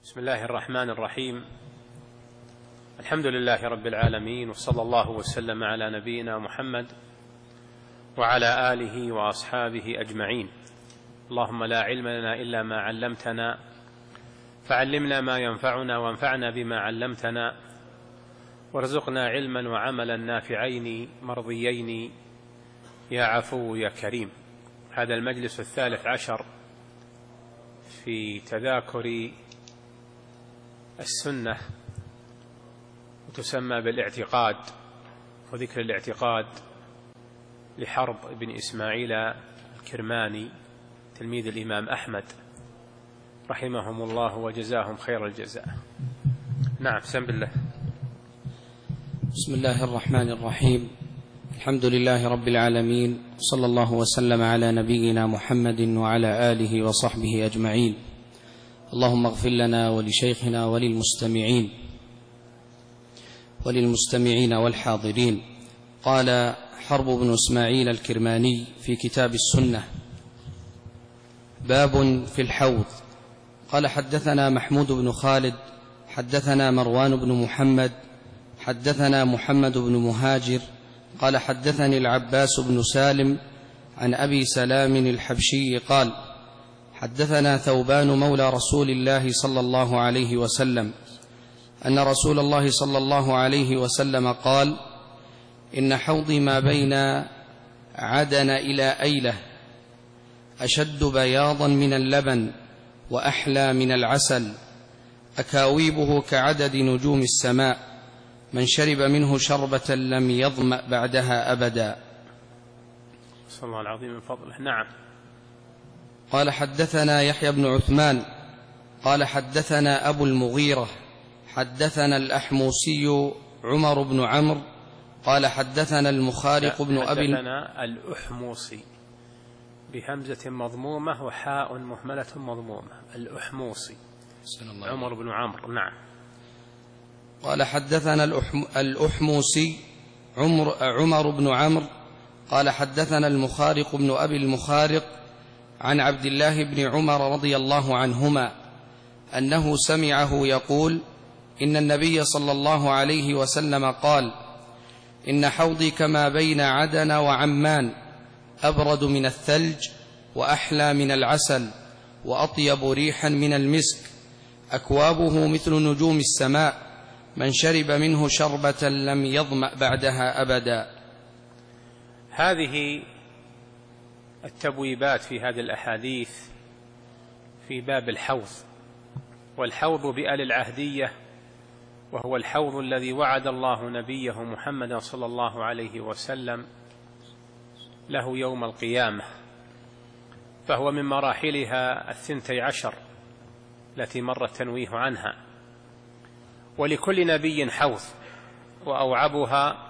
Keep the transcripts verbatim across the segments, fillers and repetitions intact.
بسم الله الرحمن الرحيم. الحمد لله رب العالمين، وصلى الله وسلم على نبينا محمد وعلى آله وأصحابه أجمعين. اللهم لا علم لنا إلا ما علمتنا، فعلمنا ما ينفعنا وانفعنا بما علمتنا، وارزقنا علما وعملا نافعين مرضيين يا عفو يا كريم. هذا المجلس الثالث عشر في تذاكر السنة، وتسمى بالاعتقاد وذكر الاعتقاد لحرب بن إسماعيل الكرماني تلميذ الإمام أحمد رحمهم الله وجزاهم خير الجزاء. نعم، سم بالله. بسم الله الرحمن الرحيم. الحمد لله رب العالمين، صلى الله وسلم على نبينا محمد وعلى آله وصحبه أجمعين. اللهم اغفر لنا ولشيخنا وللمستمعين وللمستمعين والحاضرين. قال حرب بن إسماعيل الكرماني في كتاب السنة: باب في الحوض. قال حدثنا محمود بن خالد حدثنا مروان بن محمد حدثنا محمد بن مهاجر قال حدثني العباس بن سالم عن أبي سلام الحبشي قال حدثنا ثوبان مولى رسول الله صلى الله عليه وسلم أن رسول الله صلى الله عليه وسلم قال: إن حوضي ما بين عدن إلى أيلة أشد بياضا من اللبن وأحلى من العسل، أكاويبه كعدد نجوم السماء، من شرب منه شربة لم يظمأ بعدها أبدا. صلى الله العظيم من فضله. نعم. قال حدثنا يحيى بن عثمان قال حدثنا أبو المغيرة حدثنا الأحموسي عمر بن عمرو قال حدثنا المخارق بن أبي حدثنا الأحموسي بهمزة مضمومة وحاء مهملة مضمومة، الأحموسي عمر بن عمرو. نعم. قال حدثنا الأحم الأحموسي عمر, عمر بن عمرو قال حدثنا المخارق بن أبي المخارق عن عبد الله بن عمر رضي الله عنهما أنه سمعه يقول: إن النبي صلى الله عليه وسلم قال: إن حوضي كما بين عدن وعمان، أبرد من الثلج وأحلى من العسل وأطيب ريحا من المسك، أكوابه مثل نجوم السماء، من شرب منه شربة لم يظمأ بعدها أبدا. هذه التبويبات في هذه الأحاديث في باب الحوض، والحوض بآل العهدية، وهو الحوض الذي وعد الله نبيه محمد صلى الله عليه وسلم له يوم القيامة، فهو من مراحلها الثنتي عشر التي مر التنويه عنها. ولكل نبي حوض، وأوعبها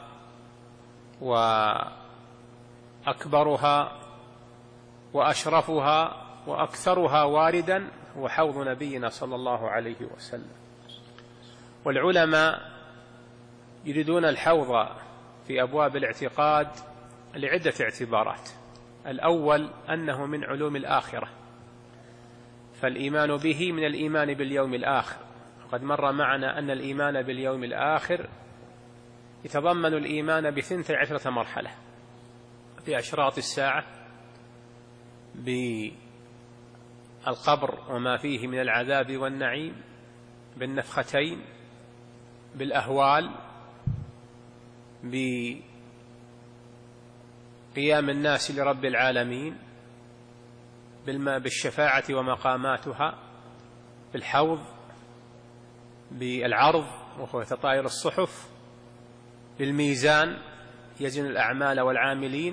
وأكبرها وأشرفها وأكثرها واردا هو حوض نبينا صلى الله عليه وسلم. والعلماء يريدون الحوض في أبواب الاعتقاد لعدة اعتبارات. الأول أنه من علوم الآخرة، فالإيمان به من الإيمان باليوم الآخر. وقد مر معنا أن الإيمان باليوم الآخر يتضمن الإيمان بثنتي عشرة مرحلة: بأشراط الساعة، بالقبر وما فيه من العذاب والنعيم، بالنفختين، بالأهوال، بقيام الناس لرب العالمين، بالشفاعة ومقاماتها، بالحوض، بالعرض وهو تطاير الصحف، بالميزان يزن الأعمال والعاملين،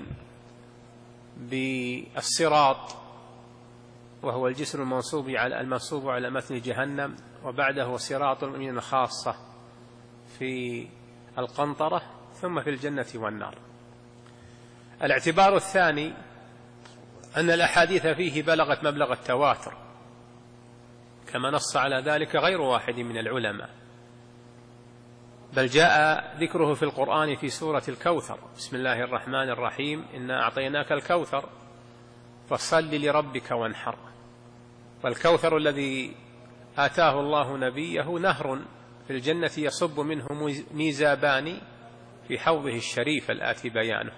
بالصراط وهو الجسر المنصوب على المنصوب على متن جهنم، وبعده صراط من خاصة في القنطرة، ثم في الجنة والنار. الاعتبار الثاني أن الأحاديث فيه بلغت مبلغ التواتر، كما نص على ذلك غير واحد من العلماء، بل جاء ذكره في القرآن في سورة الكوثر: بسم الله الرحمن الرحيم، إنا أعطيناك الكوثر فصل لربك وانحر. والكوثر الذي آتاه الله نبيه نهر في الجنة يصب منه ميزابان في حوضه الشريف الآتي بيانه.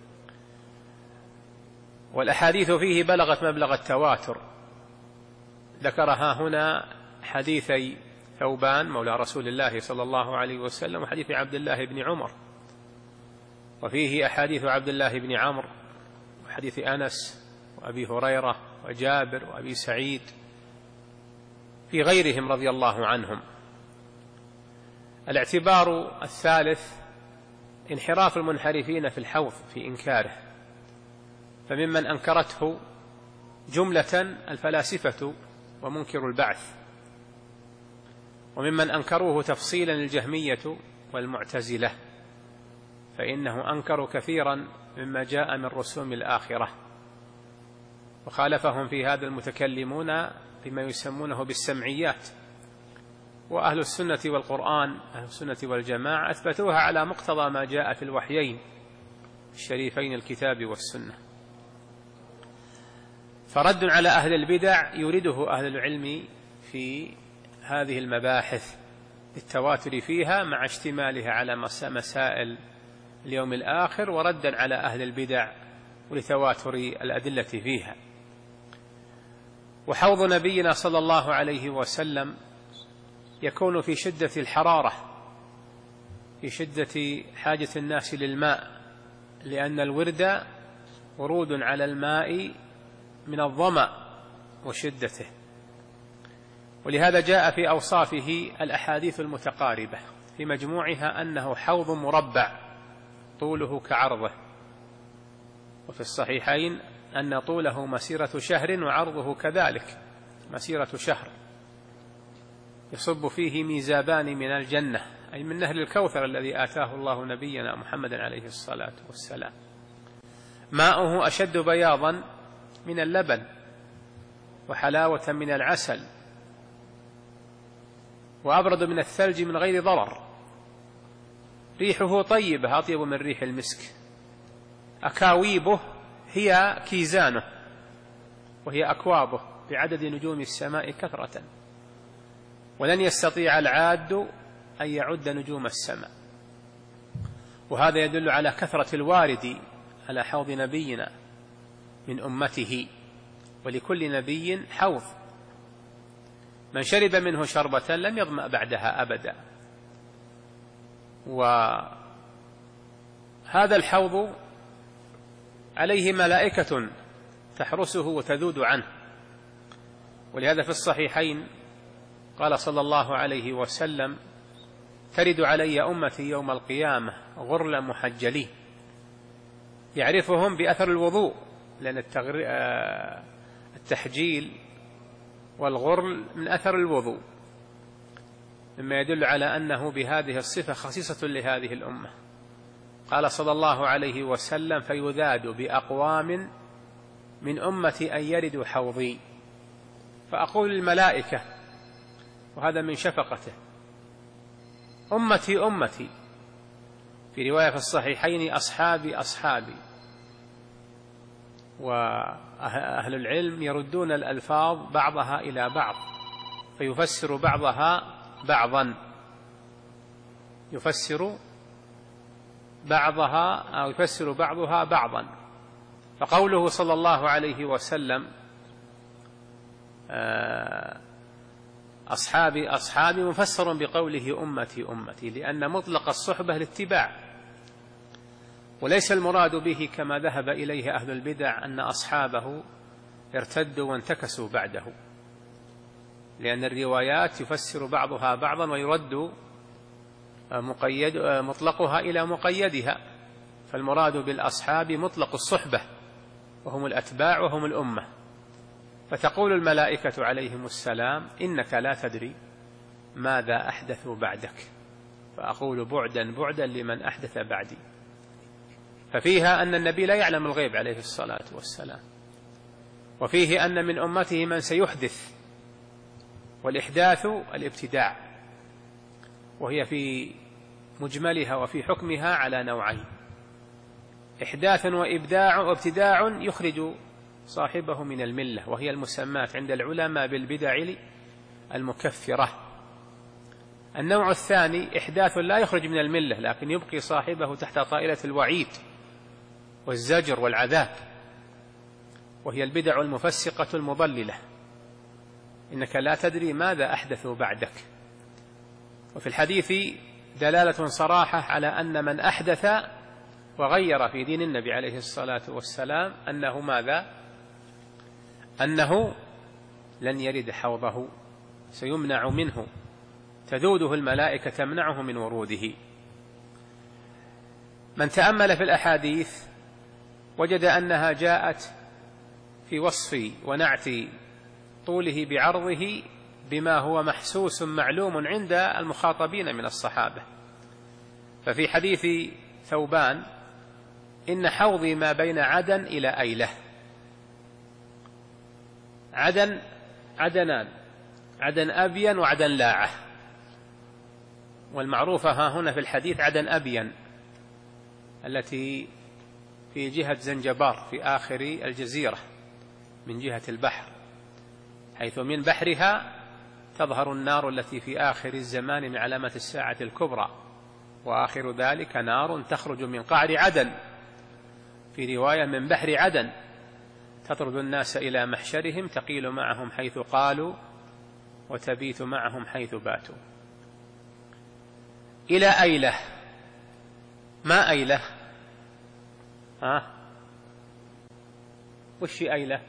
والأحاديث فيه بلغت مبلغ التواتر، ذكرها هنا حديثي ثوبان مولى رسول الله صلى الله عليه وسلم وحديث عبد الله بن عمر، وفيه أحاديث عبد الله بن عمرو وحديث أنس وأبي هريرة وجابر وأبي سعيد في غيرهم رضي الله عنهم. الاعتبار الثالث انحراف المنحرفين في الحوض في إنكاره، فممن أنكرته جملة الفلاسفة ومنكر البعث، وممن أنكروه تفصيلا الجهمية والمعتزلة، فإنه أنكروا كثيرا مما جاء من رسوم الآخرة، وخالفهم في هذا المتكلمون بما يسمونه بالسمعيات. وأهل السنة والقرآن أهل السنة والجماعة أثبتوها على مقتضى ما جاء في الوحيين الشريفين الكتاب والسنة. فرد على أهل البدع يريده أهل العلم في هذه المباحث بالتواتر فيها مع اشتمالها على مسائل اليوم الآخر، وردا على أهل البدع ولتواتر الأدلة فيها. وحوض نبينا صلى الله عليه وسلم يكون في شدة الحرارة، في شدة حاجة الناس للماء، لأن الورد ورود على الماء من الظمأ وشدته، ولهذا جاء في أوصافه الأحاديث المتقاربة في مجموعها أنه حوض مربع طوله كعرضه، وفي الصحيحين أن طوله مسيرة شهر وعرضه كذلك مسيرة شهر، يصب فيه ميزابان من الجنة، أي من نهر الكوثر الذي آتاه الله نبينا محمد عليه الصلاة والسلام. ماؤه أشد بياضا من اللبن وحلاوة من العسل وأبرد من الثلج من غير ضرر، ريحه طيبة أطيب من ريح المسك، أكاويبه هي كيزانه وهي أكوابه بعدد نجوم السماء كثرة، ولن يستطيع العاد أن يعد نجوم السماء. وهذا يدل على كثرة الوارد على حوض نبينا من أمته، ولكل نبي حوض، من شرب منه شربة لم يظمأ بعدها أبدا. وهذا الحوض عليه ملائكة تحرسه وتذود عنه، ولهذا في الصحيحين قال صلى الله عليه وسلم: ترد علي أمتي يوم القيامة غرلا محجلين، يعرفهم بأثر الوضوء، لأن التحجيل والغرل من أثر الوضوء، مما يدل على أنه بهذه الصفة خصيصة لهذه الأمة. قال صلى الله عليه وسلم: فيذاد بأقوام من أمتي أن يردوا حوضي، فأقول للملائكة، وهذا من شفقته: أمتي أمتي، في رواية في الصحيحين: أصحابي أصحابي. وأهل العلم يردون الألفاظ بعضها إلى بعض، فيفسر بعضها بعضا، يفسر بعضها أو يفسر بعضها بعضا. فقوله صلى الله عليه وسلم: أصحابي أصحابي، مفسر بقوله أمتي أمتي، لأن مطلق الصحبة الاتباع، وليس المراد به كما ذهب إليه أهل البدع أن أصحابه ارتدوا وانتكسوا بعده، لأن الروايات يفسر بعضها بعضا ويرد مقيد مطلقها إلى مقيدها، فالمراد بالأصحاب مطلق الصحبة وهم الأتباع وهم الأمة. فتقول الملائكة عليهم السلام: إنك لا تدري ماذا أحدثوا بعدك، فأقول بعدا بعدا لمن أحدث بعدي. ففيها أن النبي لا يعلم الغيب عليه الصلاة والسلام، وفيه أن من أمته من سيحدث، والإحداث الابتداع، وهي في مجملها وفي حكمها على نوعين: إحداث وإبداع وابتداع يخرج صاحبه من الملة، وهي المسمات عند العلماء بالبدع المكفرة. النوع الثاني إحداث لا يخرج من الملة لكن يبقي صاحبه تحت طائلة الوعيد والزجر والعذاب، وهي البدع المفسقة المضللة، إنك لا تدري ماذا أحدثوا بعدك. وفي الحديث دلالة صراحة على أن من أحدث وغير في دين النبي عليه الصلاة والسلام أنه ماذا؟ أنه لن يرد حوضه، سيمنع منه، تذوده الملائكة تمنعه من وروده. من تأمل في الأحاديث وجد أنها جاءت في وصف ونعت طوله بعرضه بما هو محسوس معلوم عند المخاطبين من الصحابة. ففي حديث ثوبان: إن حوضي ما بين عدن إلى أيلة. عدن عدنان، عدن أبين وعدن لاعة، والمعروفة ها هنا في الحديث عدن أبين التي في جهة زنجبار في آخر الجزيرة من جهة البحر، حيث من بحرها تظهر النار التي في آخر الزمان من علامة الساعة الكبرى، وآخر ذلك نار تخرج من قعر عدن، في رواية من بحر عدن، تطرد الناس إلى محشرهم، تقيل معهم حيث قالوا وتبيت معهم حيث باتوا. إلى أيلة. ما أيلة؟ ها؟ وش أيلة؟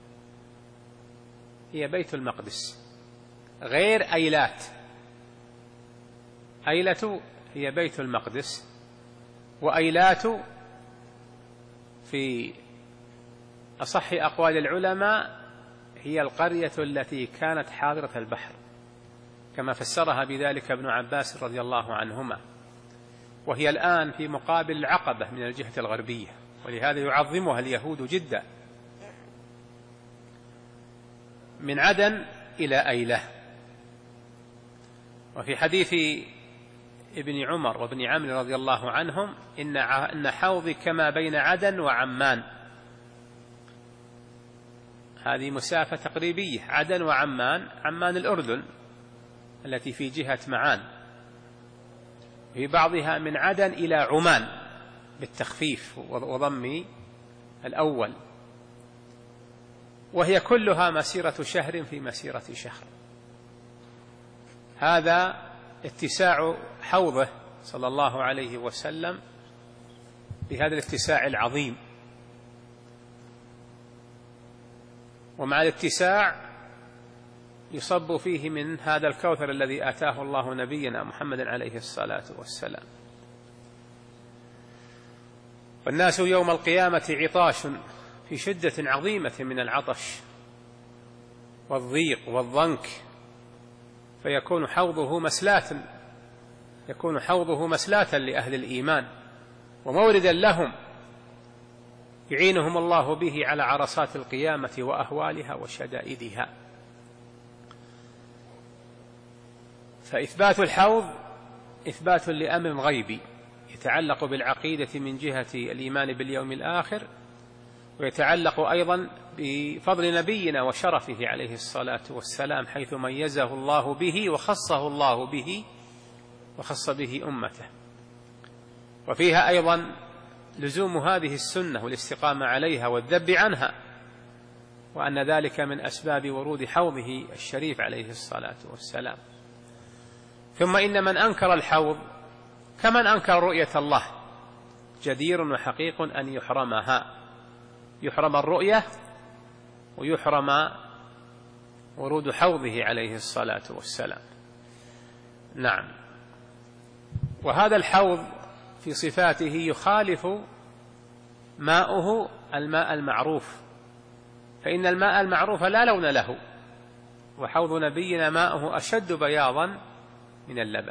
هي بيت المقدس، غير أيلات. أيلة هي بيت المقدس، وأيلات في أصح أقوال العلماء هي القرية التي كانت حاضرة البحر، كما فسرها بذلك ابن عباس رضي الله عنهما، وهي الآن في مقابل العقبة من الجهة الغربية، ولهذا يعظمها اليهود جدا. من عدن إلى أيلة. وفي حديث ابن عمر وابن عمرو رضي الله عنهم: إن حوضي كما بين عدن وعمان. هذه مسافة تقريبية، عدن وعمان، عمان الأردن التي في جهة معان، في بعضها من عدن إلى عمان بالتخفيف وضم الأول، وهي كلها مسيرة شهر في مسيرة شهر. هذا اتساع حوضه صلى الله عليه وسلم بهذا الاتساع العظيم. ومع الاتساع يصب فيه من هذا الكوثر الذي آتاه الله نبينا محمد عليه الصلاة والسلام. والناس يوم القيامة عطاش، في شدة عظيمة من العطش والضيق والضنك، فيكون حوضه مسلاة يكون حوضه مسلاة لأهل الإيمان وموردا لهم يعينهم الله به على عرصات القيامة وأهوالها وشدائدها. فإثبات الحوض إثبات لأمر غيبي يتعلق بالعقيدة من جهة الإيمان باليوم الآخر، ويتعلق أيضا بفضل نبينا وشرفه عليه الصلاة والسلام، حيث ميزه الله به وخصه الله به وخص به أمته. وفيها أيضا لزوم هذه السنة والاستقامة عليها والذب عنها، وأن ذلك من أسباب ورود حوضه الشريف عليه الصلاة والسلام. ثم إن من أنكر الحوض كمن أنكر رؤية الله جدير وحقيق أن يحرمها، يحرم الرؤية ويحرم ورود حوضه عليه الصلاة والسلام. نعم. وهذا الحوض في صفاته يخالف ماؤه الماء المعروف، فإن الماء المعروف لا لون له، وحوض نبينا ماؤه أشد بياضا من اللبن.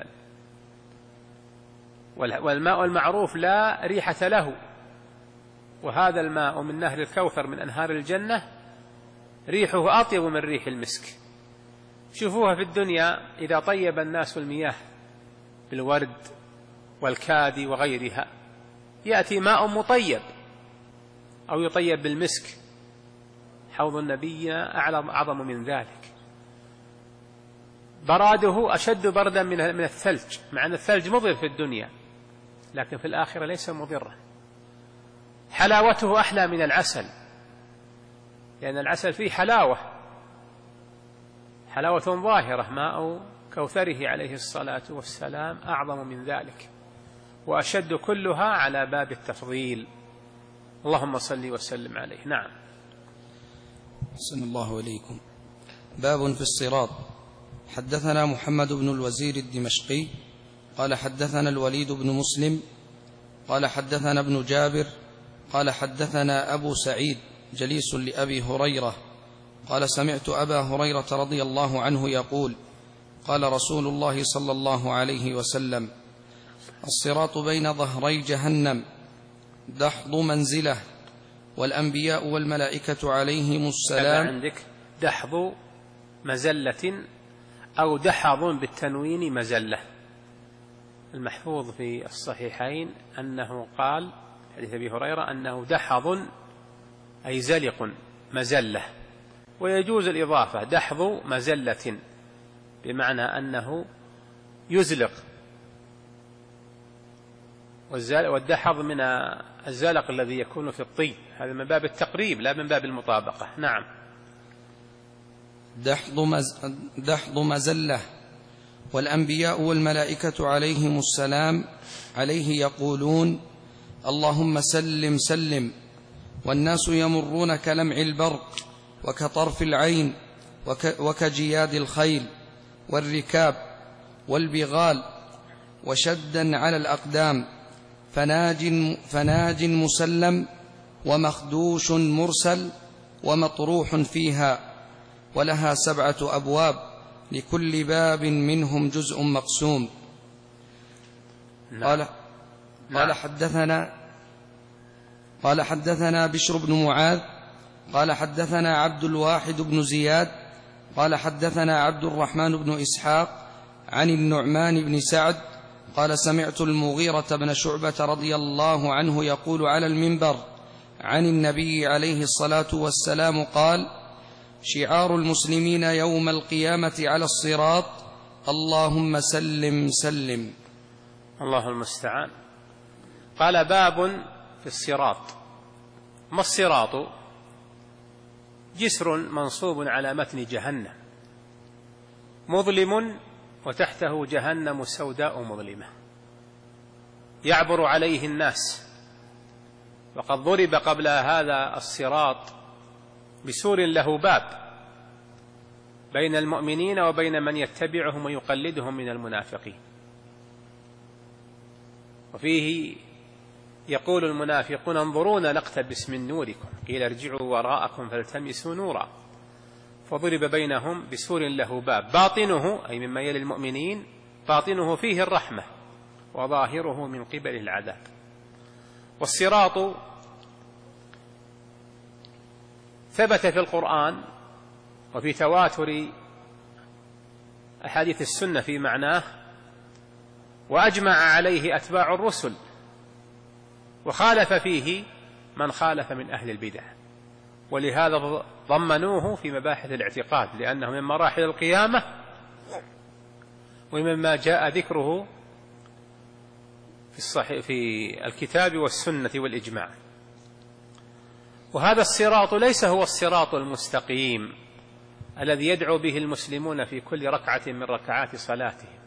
والماء المعروف لا ريحة له، وهذا الماء من نهر الكوثر من أنهار الجنة ريحه أطيب من ريح المسك. شوفوها في الدنيا إذا طيب الناس المياه بالورد والكادي وغيرها، يأتي ماء مطيب أو يطيب بالمسك، حوض النبي أعظم من ذلك. براده أشد بردا من الثلج، مع أن الثلج مضر في الدنيا لكن في الآخرة ليس مضرا. حلاوته أحلى من العسل، لأن العسل فيه حلاوة حلاوة ظاهرة، ماء كوثره عليه الصلاة والسلام أعظم من ذلك وأشد كلها على باب التفضيل. اللهم صل وسلم عليه. نعم. أحسن الله إليكم. باب في الصراط. حدثنا محمد بن الوزير الدمشقي قال حدثنا الوليد بن مسلم قال حدثنا ابن جابر قال حدثنا أبو سعيد جليس لأبي هريرة قال سمعت أبا هريرة رضي الله عنه يقول قال رسول الله صلى الله عليه وسلم الصراط بين ظهري جهنم دحض منزله والأنبياء والملائكة عليهم السلام. عندك دحض مزلة أو دحض بالتنوين مزلة. المحفوظ في الصحيحين أنه قال حديث أبي هريرة أنه دحض أي زلق مزلة، ويجوز الإضافة دحض مزلة بمعنى أنه يزلق، والدحض من الزلق الذي يكون في الطين، هذا من باب التقريب لا من باب المطابقة. نعم. دحض, مز... دحض مزلة والأنبياء والملائكة عليهم السلام عليه يقولون اللهم سلم سلم، والناس يمرون كلمع البرق وكطرف العين وك... وكجياد الخيل والركاب والبغال وشدا على الأقدام، فناج, فناج مسلم ومخدوش مرسل ومطروح فيها، ولها سبعة أبواب لكل باب منهم جزء مقسوم. نعم. قال, قال حدثنا قال حدثنا بشر بن معاذ قال حدثنا عبد الواحد بن زياد قال حدثنا عبد الرحمن بن إسحاق عن النعمان بن سعد قال سمعت المغيرة بن شعبة رضي الله عنه يقول على المنبر عن النبي عليه الصلاة والسلام قال شعار المسلمين يوم القيامة على الصراط اللهم سلم سلم. الله المستعان. قال باب في الصراط. ما الصراط؟ جسر منصوب على متن جهنم مظلم وتحته جهنم سوداء مظلمة يعبر عليه الناس، وقد ضرب قبل هذا الصراط بسور له باب بين المؤمنين وبين من يتبعهم ويقلدهم من المنافقين، وفيه يقول المنافقون انظرونا نقتبس من نوركم قيل ارجعوا وراءكم فالتمسوا نورا، فضرب بينهم بسور له باب باطنه أي مما يلي المؤمنين باطنه فيه الرحمة وظاهره من قبل العذاب. والصراط ثبت في القرآن وفي تواتر أحاديث السنة في معناه، وأجمع عليه أتباع الرسل، وخالف فيه من خالف من أهل البدع، ولهذا ضمنوه في مباحث الاعتقاد لأنه من مراحل القيامة ومما جاء ذكره في, الصحيح في الكتاب والسنة والإجماع. وهذا الصراط ليس هو الصراط المستقيم الذي يدعو به المسلمون في كل ركعة من ركعات صلاتهم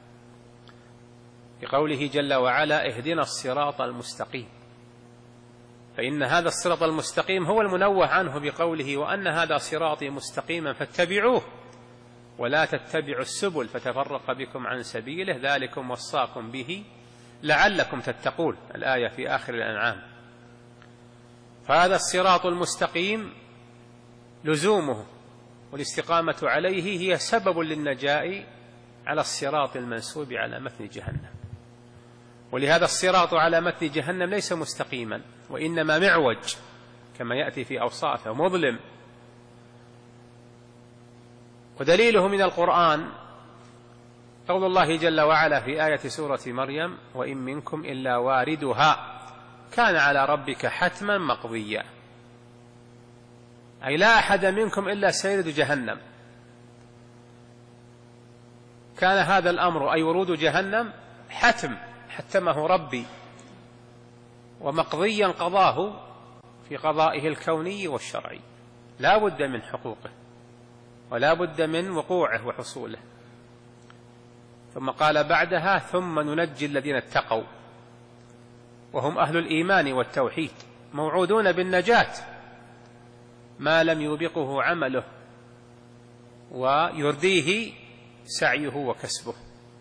بقوله جل وعلا اهدنا الصراط المستقيم، فإن هذا الصراط المستقيم هو المنوه عنه بقوله وأن هذا صراطي مستقيما فاتبعوه ولا تتبعوا السبل فتفرق بكم عن سبيله ذلكم وصاكم به لعلكم تتقون، الآية في آخر الأنعام. فهذا الصراط المستقيم لزومه والاستقامة عليه هي سبب للنجاة على الصراط المنسوب على متن جهنم. ولهذا الصراط على متن جهنم ليس مستقيما وإنما معوج كما يأتي في أوصافه مظلم. ودليله من القرآن قول الله جل وعلا في آية سورة مريم وإن منكم إلا واردها كان على ربك حتما مقضيا، أي لا أحد منكم إلا سيرد جهنم. كان هذا الأمر أي ورود جهنم حتم حتمه ربي ومقضيا قضاه في قضائه الكوني والشرعي، لا بد من حقوقه ولا بد من وقوعه وحصوله. ثم قال بعدها: ثم ننجي الذين اتقوا، وهم أهل الإيمان والتوحيد، موعودون بالنجاة ما لم يوبقه عمله ويرديه سعيه وكسبه.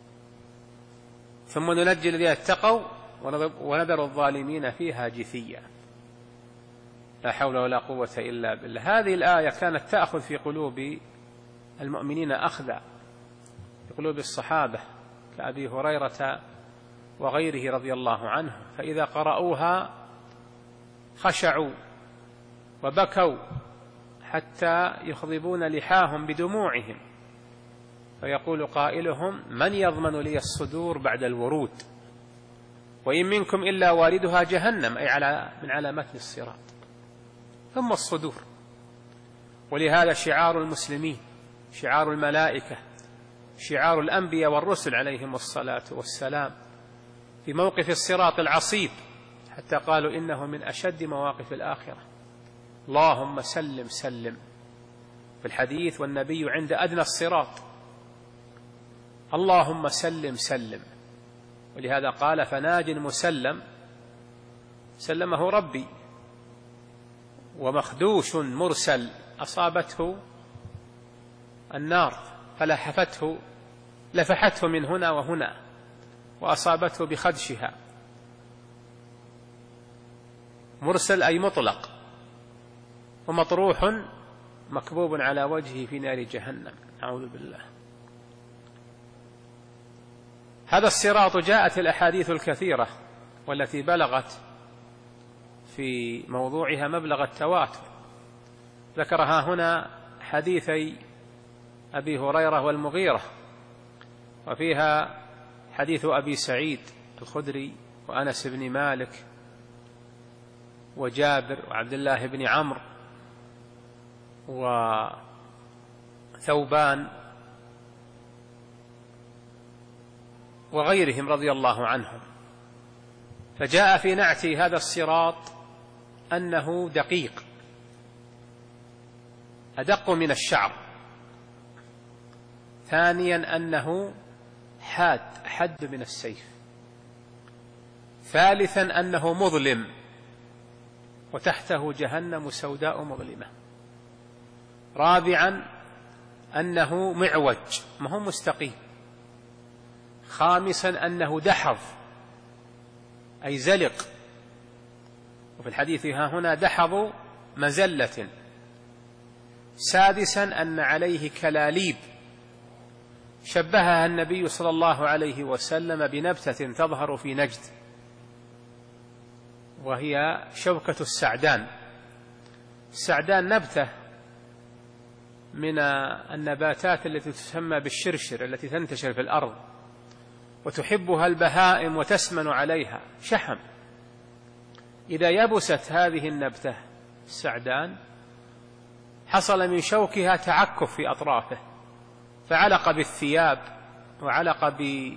ثم ننجي الذين اتقوا ونذر الظالمين فيها جثيا. لا حول ولا قوة إلا بالله. هذه الآية كانت تأخذ في قلوب المؤمنين أخذا، في قلوب الصحابة كأبي هريرة وغيره رضي الله عنه، فإذا قرأوها خشعوا وبكوا حتى يخضبون لحاهم بدموعهم، فيقول قائلهم: من يضمن لي الصدور بعد الورود؟ وإن منكم إلا واردها جهنم، أي على من على متن الصراط. ثم الصدور. ولهذا شعار المسلمين، شعار الملائكة، شعار الأنبياء والرسل عليهم الصلاة والسلام في موقف الصراط العصيب، حتى قالوا إنه من أشد مواقف الآخرة: اللهم سلم سلم. في الحديث: والنبي عند أدنى الصراط، اللهم سلم سلم. ولهذا قال: فناج مسلم سلمه ربي، ومخدوش مرسل أصابته النار فلحفته لفحته من هنا وهنا وأصابته بخدشها. مرسل أي مطلق، ومطروح مكبوب على وجهه في نار جهنم، أعوذ بالله. هذا الصراط جاءت الأحاديث الكثيرة والتي بلغت في موضوعها مبلغ التواتر، ذكرها هنا حديثي أبي هريرة والمغيرة، وفيها حديث أبي سعيد الخدري وأنس بن مالك وجابر وعبد الله بن عمرو وثوبان وغيرهم رضي الله عنهم. فجاء في نعت هذا الصراط أنه دقيق، أدق من الشعر. ثانيا أنه حاد، أحد من السيف. ثالثا أنه مظلم، وتحته جهنم سوداء مظلمة. رابعا أنه معوج، ما هو مستقيم. خامسا أنه دحض أي زلق، وفي الحديث ها هنا دحض مزلة. سادسا أن عليه كلاليب، شبهها النبي صلى الله عليه وسلم بنبتة تظهر في نجد، وهي شوكة السعدان. السعدان نبتة من النباتات التي تسمى بالشرشر، التي تنتشر في الأرض وتحبها البهائم وتسمن عليها شحم. إذا يبست هذه النبتة السعدان حصل من شوكها تعكف في أطرافه، فعلق بالثياب وعلق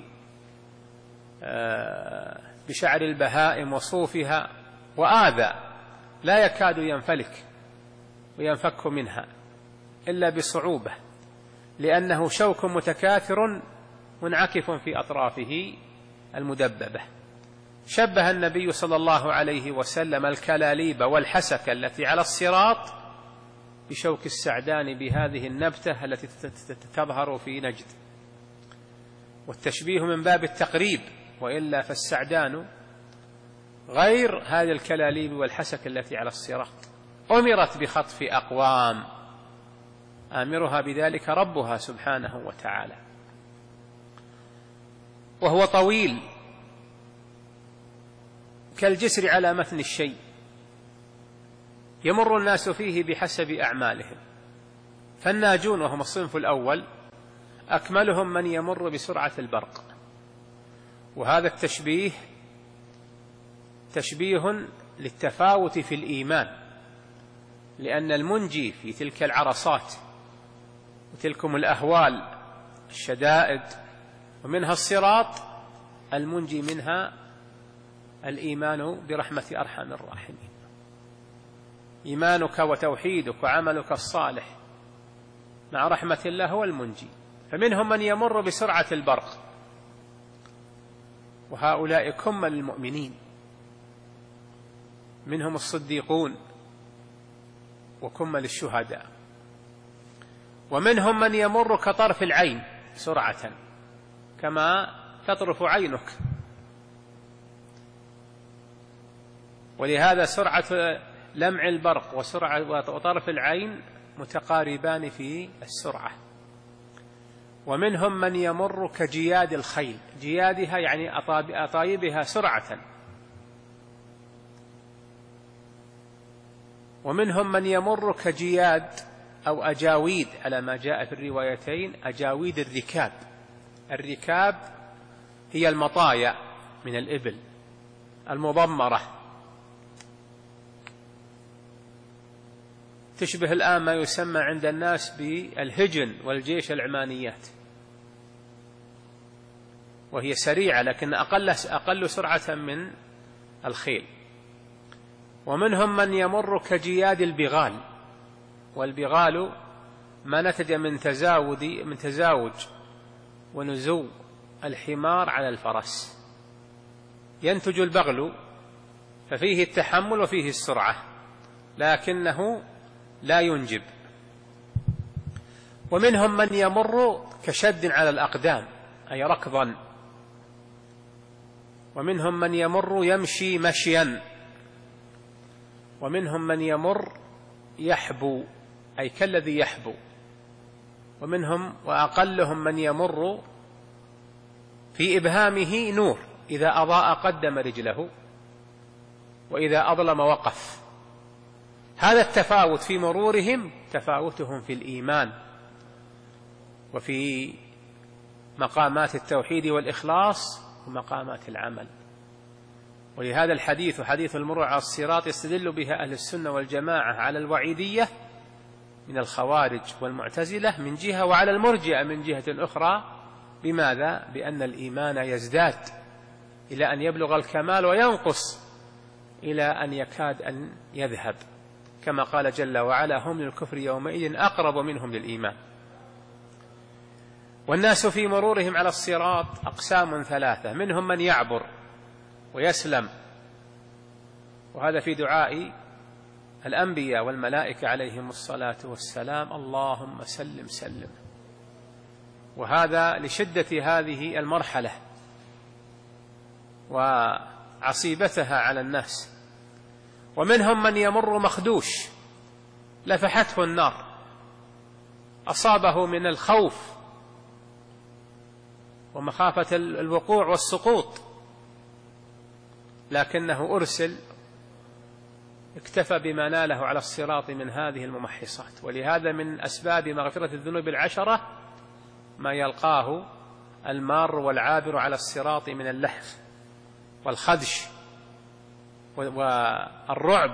بشعر البهائم وصوفها، وآذى لا يكاد ينفلك وينفك منها إلا بصعوبة، لأنه شوك متكاثر منعكف في أطرافه المدببة. شبه النبي صلى الله عليه وسلم الكلاليب والحسك التي على الصراط بشوك السعدان بهذه النبتة التي تظهر في نجد، والتشبيه من باب التقريب، وإلا فالسعدان غير هذه الكلاليب والحسك التي على الصراط. أمرت بخطف أقوام آمرها بذلك ربها سبحانه وتعالى، وهو طويل كالجسر على متن الشيء، يمر الناس فيه بحسب أعمالهم. فالناجون وهم الصنف الأول أكملهم من يمر بسرعة البرق. وهذا التشبيه تشبيه للتفاوت في الإيمان، لأن المنجي في تلك العرصات وتلكم الأهوال الشدائد ومنها الصراط المنجي منها الإيمان برحمة أرحم الراحمين. إيمانك وتوحيدك وعملك الصالح مع رحمة الله هو المنجي. فمنهم من يمر بسرعة البرق، وهؤلاء كمل المؤمنين، منهم الصديقون وكمل الشهداء. ومنهم من يمر كطرف العين سرعة كما تطرف عينك، ولهذا سرعة لمع البرق وسرعة وطرف العين متقاربان في السرعة. ومنهم من يمر كجياد الخيل، جيادها يعني أطايبها سرعة. ومنهم من يمر كجياد أو أجاويد على ما جاء في الروايتين، أجاويد الركاب. الركاب هي المطايا من الإبل المضمرة، تشبه الآن ما يسمى عند الناس بالهجن والجيش العمانيات، وهي سريعة لكن أقل أقل سرعة من الخيل. ومنهم من يمر كجياد البغال، والبغال ما نتج من تزاود من تزاوج ونزو الحمار على الفرس، ينتج البغل ففيه التحمل وفيه السرعة لكنه لا ينجب. ومنهم من يمر كشد على الأقدام أي ركضا. ومنهم من يمر يمشي مشيا. ومنهم من يمر يحبو أي كالذي يحبو. ومنهم وأقلهم من يمر في إبهامه نور، إذا أضاء قدم رجله وإذا أظلم وقف. هذا التفاوت في مرورهم تفاوتهم في الإيمان وفي مقامات التوحيد والإخلاص ومقامات العمل. ولهذا الحديث حديث المرور على الصراط يستدل بها أهل السنة والجماعة على الوعيدية من الخوارج والمعتزلة من جهة، وعلى المرجئة من جهة أخرى. بماذا؟ بأن الإيمان يزداد إلى أن يبلغ الكمال وينقص إلى أن يكاد أن يذهب، كما قال جل وعلا: هم للكفر يومئذ أقرب منهم للإيمان. والناس في مرورهم على الصراط أقسام ثلاثة: منهم من يعبر ويسلم، وهذا في دعاء الأنبياء والملائكة عليهم الصلاة والسلام: اللهم سلم سلم، وهذا لشدة هذه المرحلة وعصيبتها على الناس. ومنهم من يمر مخدوش، لفحته النار، أصابه من الخوف ومخافة الوقوع والسقوط، لكنه أرسل اكتفى بما ناله على الصراط من هذه الممحصات. ولهذا من أسباب مغفرة الذنوب العشرة ما يلقاه المار والعابر على الصراط من اللهف والخدش والرعب.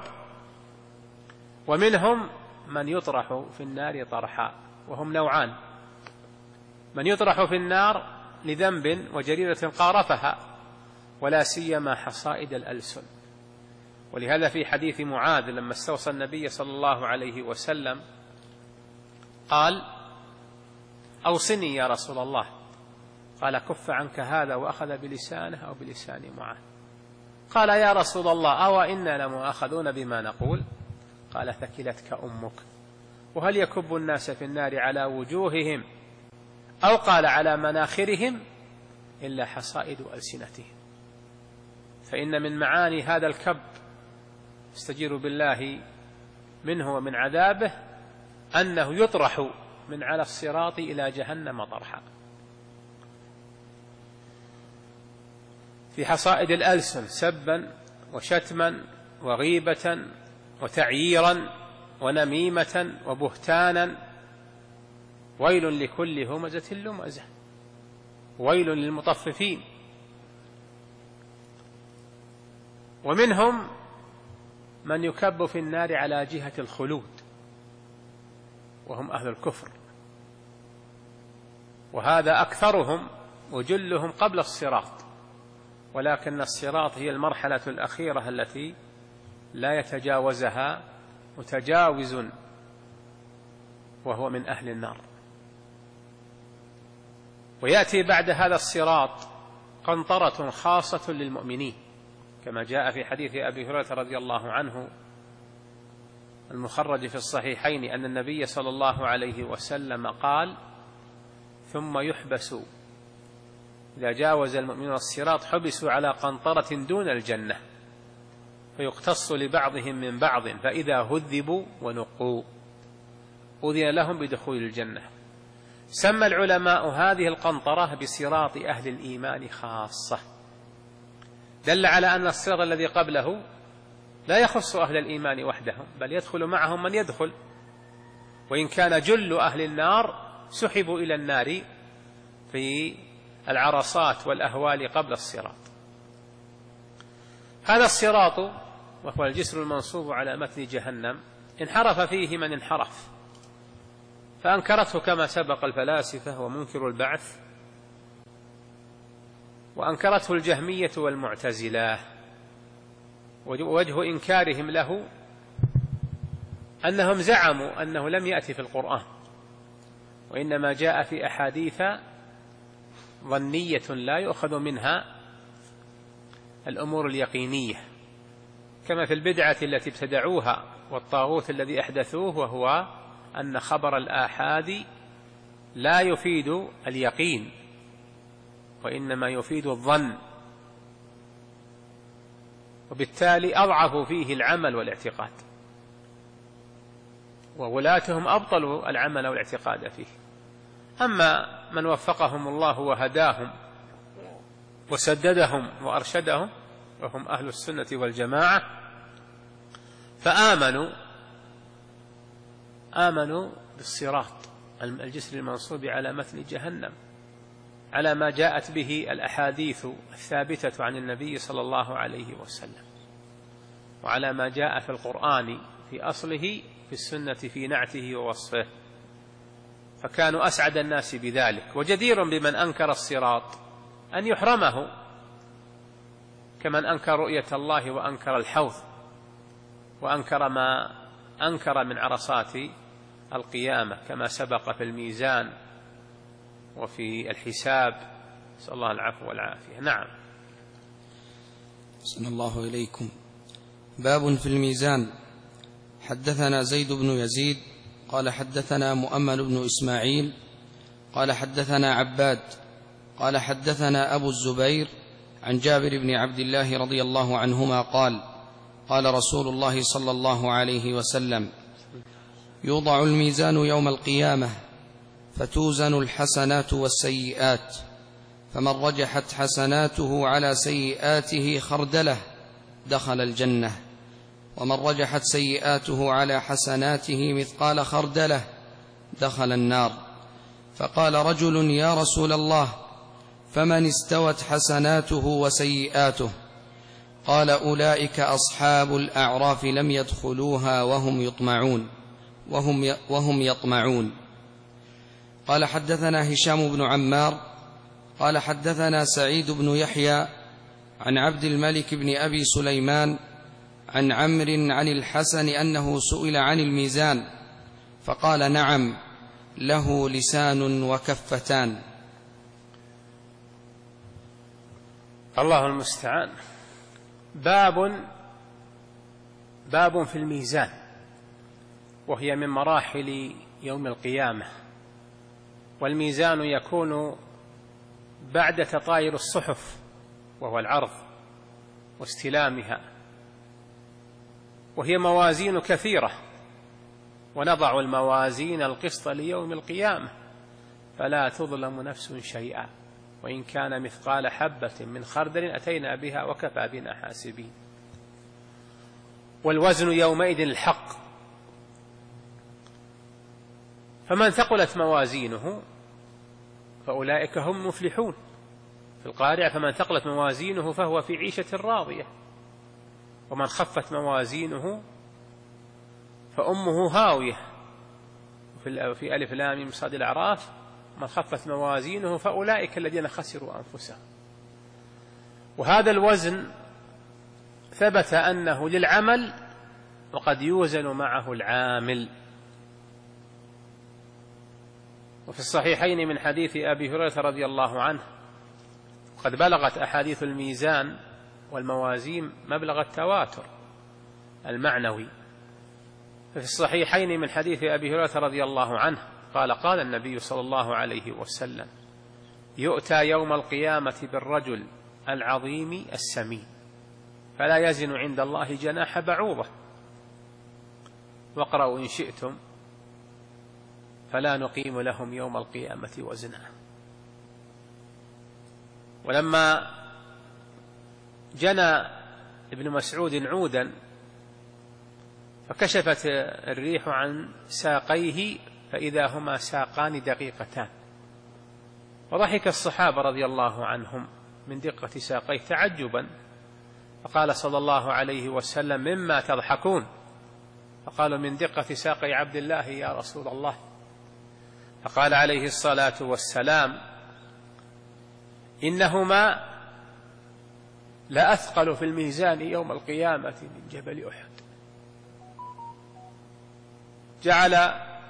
ومنهم من يطرح في النار طرحا، وهم نوعان: من يطرح في النار لذنب وجريرة قارفها، ولا سيما حصائد الألسن. ولهذا في حديث معاذ لما استوصى النبي صلى الله عليه وسلم قال: أوصني يا رسول الله. قال: كف عنك هذا، وأخذ بلسانه أو بلسان معاذ. قال: يا رسول الله، أو إنا لمؤاخذون بما نقول؟ قال: ثكلتك أمك. وهل يكب الناس في النار على وجوههم أو قال على مناخرهم إلا حصائد ألسنتهم؟ فإن من معاني هذا الكب استجير بالله منه ومن عذابه أنه يطرح من على الصراط إلى جهنم طرحا. في حصائد الألسن سبا وشتما وغيبة وتعييرا ونميمة وبهتانا. ويل لكل همزة لمزة، ويل للمطففين. ومنهم من يكب في النار على جهة الخلود، وهم أهل الكفر، وهذا أكثرهم وجلهم قبل الصراط، ولكن الصراط هي المرحلة الأخيرة التي لا يتجاوزها متجاوز وهو من أهل النار. ويأتي بعد هذا الصراط قنطرة خاصة للمؤمنين، كما جاء في حديث أبي هريرة رضي الله عنه المخرج في الصحيحين أن النبي صلى الله عليه وسلم قال: ثم يحبس إذا جاوز المؤمنون الصراط حبسوا على قنطرة دون الجنة فيقتص لبعضهم من بعض، فإذا هذبوا ونقوا أذن لهم بدخول الجنة. سمى العلماء هذه القنطرة بصراط أهل الإيمان خاصة، دل على أن الصراط الذي قبله لا يخص أهل الإيمان وحدهم، بل يدخل معهم من يدخل، وإن كان جل أهل النار سحبوا إلى النار في العرصات والأهوال قبل الصراط. هذا الصراط وهو الجسر المنصوب على متن جهنم انحرف فيه من انحرف، فأنكرته كما سبق الفلاسفة ومنكر البعث، وأنكرته الجهمية والمعتزلة. ووجه إنكارهم له أنهم زعموا أنه لم يأتي في القرآن، وإنما جاء في أحاديث ظنية لا يؤخذ منها الأمور اليقينية، كما في البدعة التي ابتدعوها والطاغوت الذي أحدثوه، وهو أن خبر الآحاد لا يفيد اليقين وإنما يفيد الظن، وبالتالي أضعفوا فيه العمل والاعتقاد، وولاتهم أبطلوا العمل والاعتقاد فيه. أما من وفقهم الله وهداهم وسددهم وأرشدهم وهم أهل السنة والجماعة فآمنوا آمنوا بالصراط الجسر المنصوب على متن جهنم على ما جاءت به الأحاديث الثابتة عن النبي صلى الله عليه وسلم، وعلى ما جاء في القرآن في أصله في السنة في نعته ووصفه، فكانوا أسعد الناس بذلك. وجدير بمن أنكر الصراط أن يحرمه، كمن أنكر رؤية الله وأنكر الحوض وأنكر ما أنكر من عرصات القيامة، كما سبق في الميزان وفي الحساب، نسأل الله العفو والعافية. نعم. صلى الله إليكم. باب في الميزان. حدثنا زيد بن يزيد قال حدثنا مؤمل بن إسماعيل قال حدثنا عباد قال حدثنا أبو الزبير عن جابر بن عبد الله رضي الله عنهما قال قال رسول الله صلى الله عليه وسلم: يوضع الميزان يوم القيامة فتوزن الحسنات والسيئات، فمن رجحت حسناته على سيئاته خردله دخل الجنة، ومن رجحت سيئاته على حسناته مثقال خردله دخل النار. فقال رجل: يا رسول الله، فمن استوت حسناته وسيئاته؟ قال: أولئك أصحاب الأعراف لم يدخلوها وهم يطمعون وهم وهم يطمعون. قال حدثنا هشام بن عمار قال حدثنا سعيد بن يحيى عن عبد الملك بن أبي سليمان عن عمرو عن الحسن أنه سئل عن الميزان فقال: نعم، له لسان وكفتان. الله المستعان. باب باب في الميزان، وهي من مراحل يوم القيامة، والميزان يكون بعد تطاير الصحف وهو العرض واستلامها، وهي موازين كثيرة، ونضع الموازين القسط ليوم القيامة فلا تظلم نفس شيئا وإن كان مثقال حبة من خردل أتينا بها وكفى بنا حاسبين. والوزن يومئذ الحق، فمن ثقلت موازينه فأولئك هم مفلحون. في القارعة: فمن ثقلت موازينه فهو في عيشة راضية، ومن خفت موازينه فأمه هاوية. في ألف لام صاد الأعراف: من خفت موازينه فأولئك الذين خسروا أنفسهم. وهذا الوزن ثبت أنه للعمل وقد يوزن معه العامل. وفي الصحيحين من حديث أبي هريرة رضي الله عنه، قد بلغت أحاديث الميزان والموازين مبلغ التواتر المعنوي. ففي الصحيحين من حديث أبي هريرة رضي الله عنه قال قال النبي صلى الله عليه وسلم: يؤتى يوم القيامة بالرجل العظيم السمين فلا يزن عند الله جناح بعوضة، واقرأوا إن شئتم: فلا نقيم لهم يوم القيامة وزنا. ولما جنى ابن مسعود عودا فكشفت الريح عن ساقيه فإذا هما ساقان دقيقتان، وضحك الصحابة رضي الله عنهم من دقة ساقيه تعجبا، فقال صلى الله عليه وسلم: مما تضحكون؟ فقالوا: من دقة ساقي عبد الله يا رسول الله. فقال عليه الصلاة والسلام: إنهما لأثقل في الميزان يوم القيامة من جبل أحد. جعل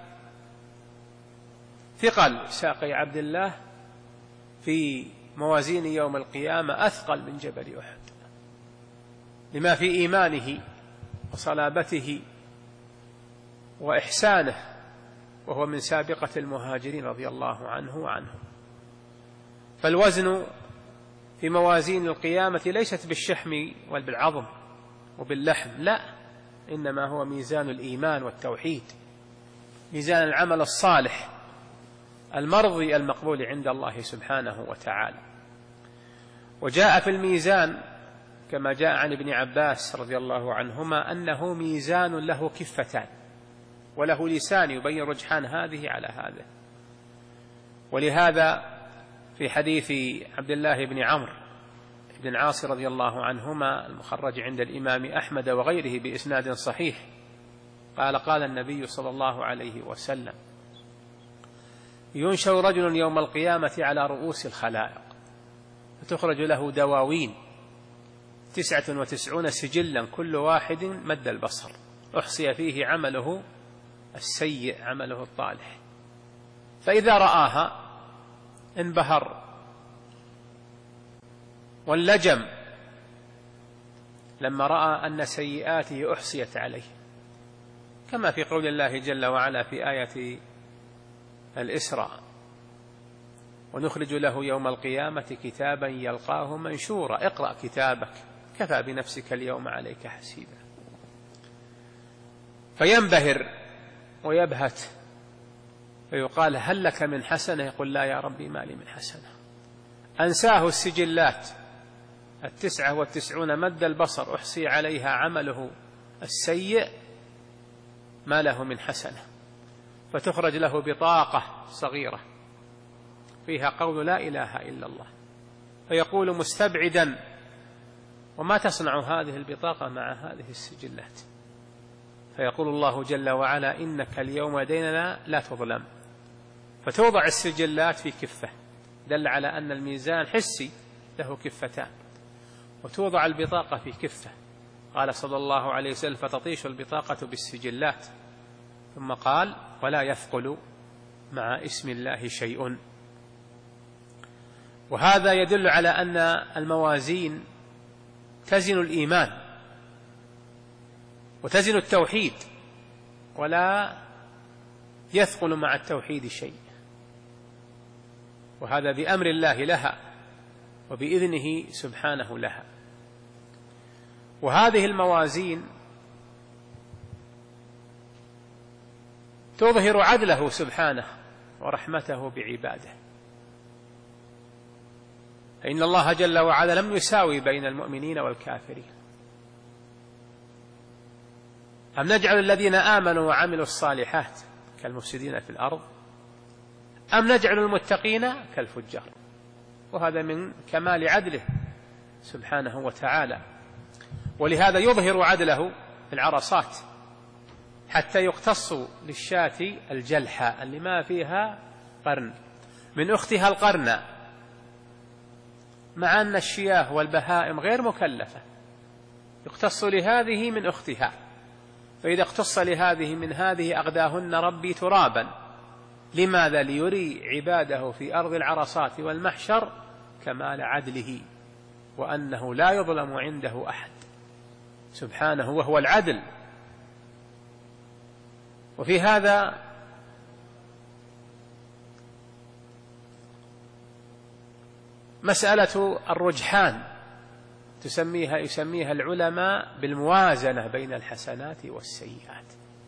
ثقل ساقي عبد الله في موازين يوم القيامة أثقل من جبل أحد، لما في إيمانه وصلابته وإحسانه، وهو من سابقة المهاجرين رضي الله عنه وعنهم. فالوزن في موازين القيامة ليست بالشحم وبالعظم وباللحم، لا، إنما هو ميزان الإيمان والتوحيد، ميزان العمل الصالح المرضي المقبول عند الله سبحانه وتعالى. وجاء في الميزان كما جاء عن ابن عباس رضي الله عنهما أنه ميزان له كفتان وله لسان يبين رجحان هذه على هذا. ولهذا في حديث عبد الله بن عمرو بن العاص رضي الله عنهما المخرج عند الإمام أحمد وغيره بإسناد صحيح قال قال النبي صلى الله عليه وسلم: ينشر رجل يوم القيامة على رؤوس الخلائق فتخرج له دواوين تسعة وتسعون سجلا كل واحد مد البصر، أحصي فيه عمله السيء عمله الطالح، فإذا رآها انبهر واللجم لما رأى أن سيئاته أحصيت عليه، كما في قول الله جل وعلا في آية الإسراء: ونخرج له يوم القيامة كتابا يلقاه منشورا اقرأ كتابك كفى بنفسك اليوم عليك حسيبا. فينبهر ويبهت فيقال: هل لك من حسنة؟ يقول: لا يا ربي ما لي من حسنة. أنساه السجلات التسعة والتسعون مد البصر أحصي عليها عمله السيء ما له من حسنة، فتخرج له بطاقة صغيرة فيها قول لا إله إلا الله، فيقول مستبعدا: وما تصنع هذه البطاقة مع هذه السجلات؟ فيقول الله جل وعلا: إنك اليوم ديننا لا تظلم. فتوضع السجلات في كفة، دل على أن الميزان حسي له كفتان، وتوضع البطاقة في كفة. قال صلى الله عليه وسلم: فتطيش البطاقة بالسجلات، ثم قال: ولا يثقل مع اسم الله شيء. وهذا يدل على أن الموازين تزن الإيمان وتزن التوحيد، ولا يثقل مع التوحيد شيء، وهذا بأمر الله لها وبإذنه سبحانه لها. وهذه الموازين تظهر عدله سبحانه ورحمته بعباده، فإن الله جل وعلا لم يساوي بين المؤمنين والكافرين. أم نجعل الذين آمنوا وعملوا الصالحات كالمفسدين في الأرض أم نجعل المتقين كالفجار؟ وهذا من كمال عدله سبحانه وتعالى. ولهذا يظهر عدله في العرصات حتى يقتص للشاة الجلحة اللي ما فيها قرن، من أختها القرنة، مع أن الشياه والبهائم غير مكلفة، يقتص لهذه من أختها، فإذا اقتص لهذه من هذه أغداهن ربي ترابا. لماذا؟ ليري عباده في أرض العرصات والمحشر كمال عدله، وأنه لا يظلم عنده أحد سبحانه وهو العدل. وفي هذا مسألة الرجحان تسميها يسميها العلماء بالموازنة بين الحسنات والسيئات.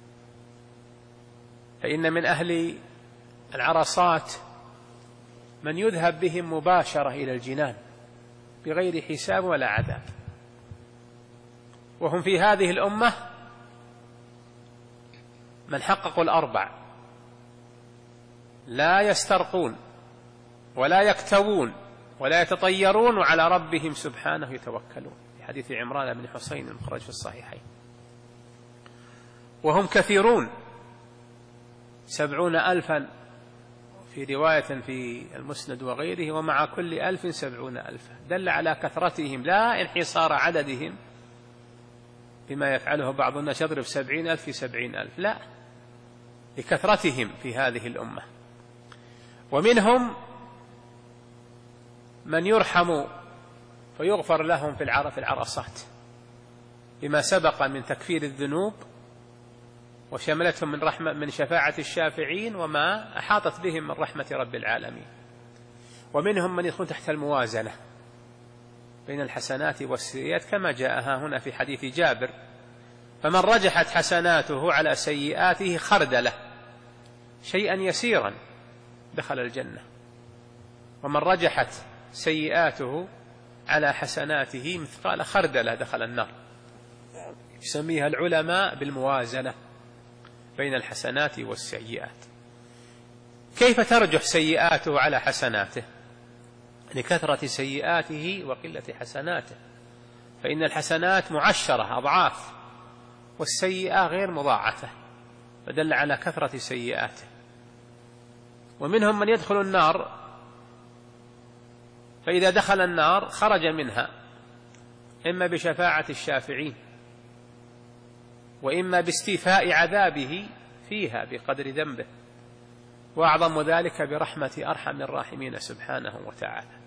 فإن من أهل العرصات من يذهب بهم مباشرة إلى الجنان بغير حساب ولا عذاب، وهم في هذه الأمة من حققوا الأربع: لا يسترقون ولا يكتوون ولا يتطيرون، وعلى ربهم سبحانه يتوكلون، في حديث عمران بن حسين المخرج في الصحيحين. وهم كثيرون، سبعون ألفا في رواية في المسند وغيره، ومع كل ألف سبعون ألفا، دل على كثرتهم، لا انحصار عددهم بما يفعله بعض الناس يضرب سبعين ألف في سبعين ألف، لا، لكثرتهم في هذه الأمة. ومنهم من يرحم فيغفر لهم في العرصات بما سبق من تكفير الذنوب وشملتهم من رحمة من شفاعة الشافعين وما أحاطت بهم من رحمة رب العالمين. ومنهم من يدخل تحت الموازنة بين الحسنات والسيئات كما جاء ها هنا في حديث جابر: فمن رجحت حسناته على سيئاته خردله، شيئا يسيرا، دخل الجنة، ومن رجحت سيئاته على حسناته مثقال خردله دخل النار. يسميها العلماء بالموازنة بين الحسنات والسيئات. كيف ترجح سيئاته على حسناته؟ لكثرة سيئاته وقلة حسناته، فإن الحسنات معشرة أضعاف والسيئة غير مضاعفة، فدل على كثرة سيئاته. ومنهم من يدخل النار، فإذا دخل النار خرج منها إما بشفاعة الشافعين وإما باستيفاء عذابه فيها بقدر ذنبه، وأعظم ذلك برحمة أرحم الراحمين سبحانه وتعالى.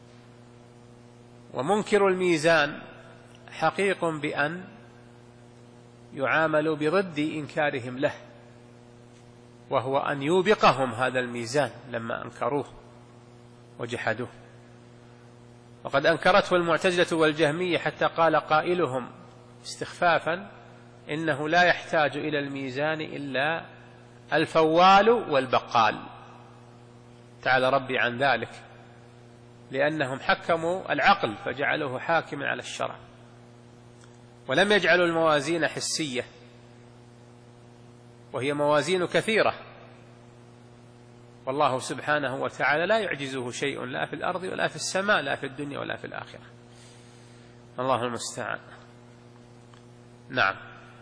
ومنكر الميزان حقيق بأن يعاملوا بضد إنكارهم له، وهو أن يوبقهم هذا الميزان لما أنكروه وجحدوه. وقد أنكرته المعتزلة والجهمية حتى قال قائلهم استخفافا: إنه لا يحتاج إلى الميزان إلا الفوال والبقال. تعالى ربي عن ذلك، لأنهم حكموا العقل فجعلوه حاكما على الشرع، ولم يجعلوا الموازين حسية، وهي موازين كثيرة، والله سبحانه وتعالى لا يعجزه شيء لا في الأرض ولا في السماء، لا في الدنيا ولا في الآخرة. الله المستعان. نعم.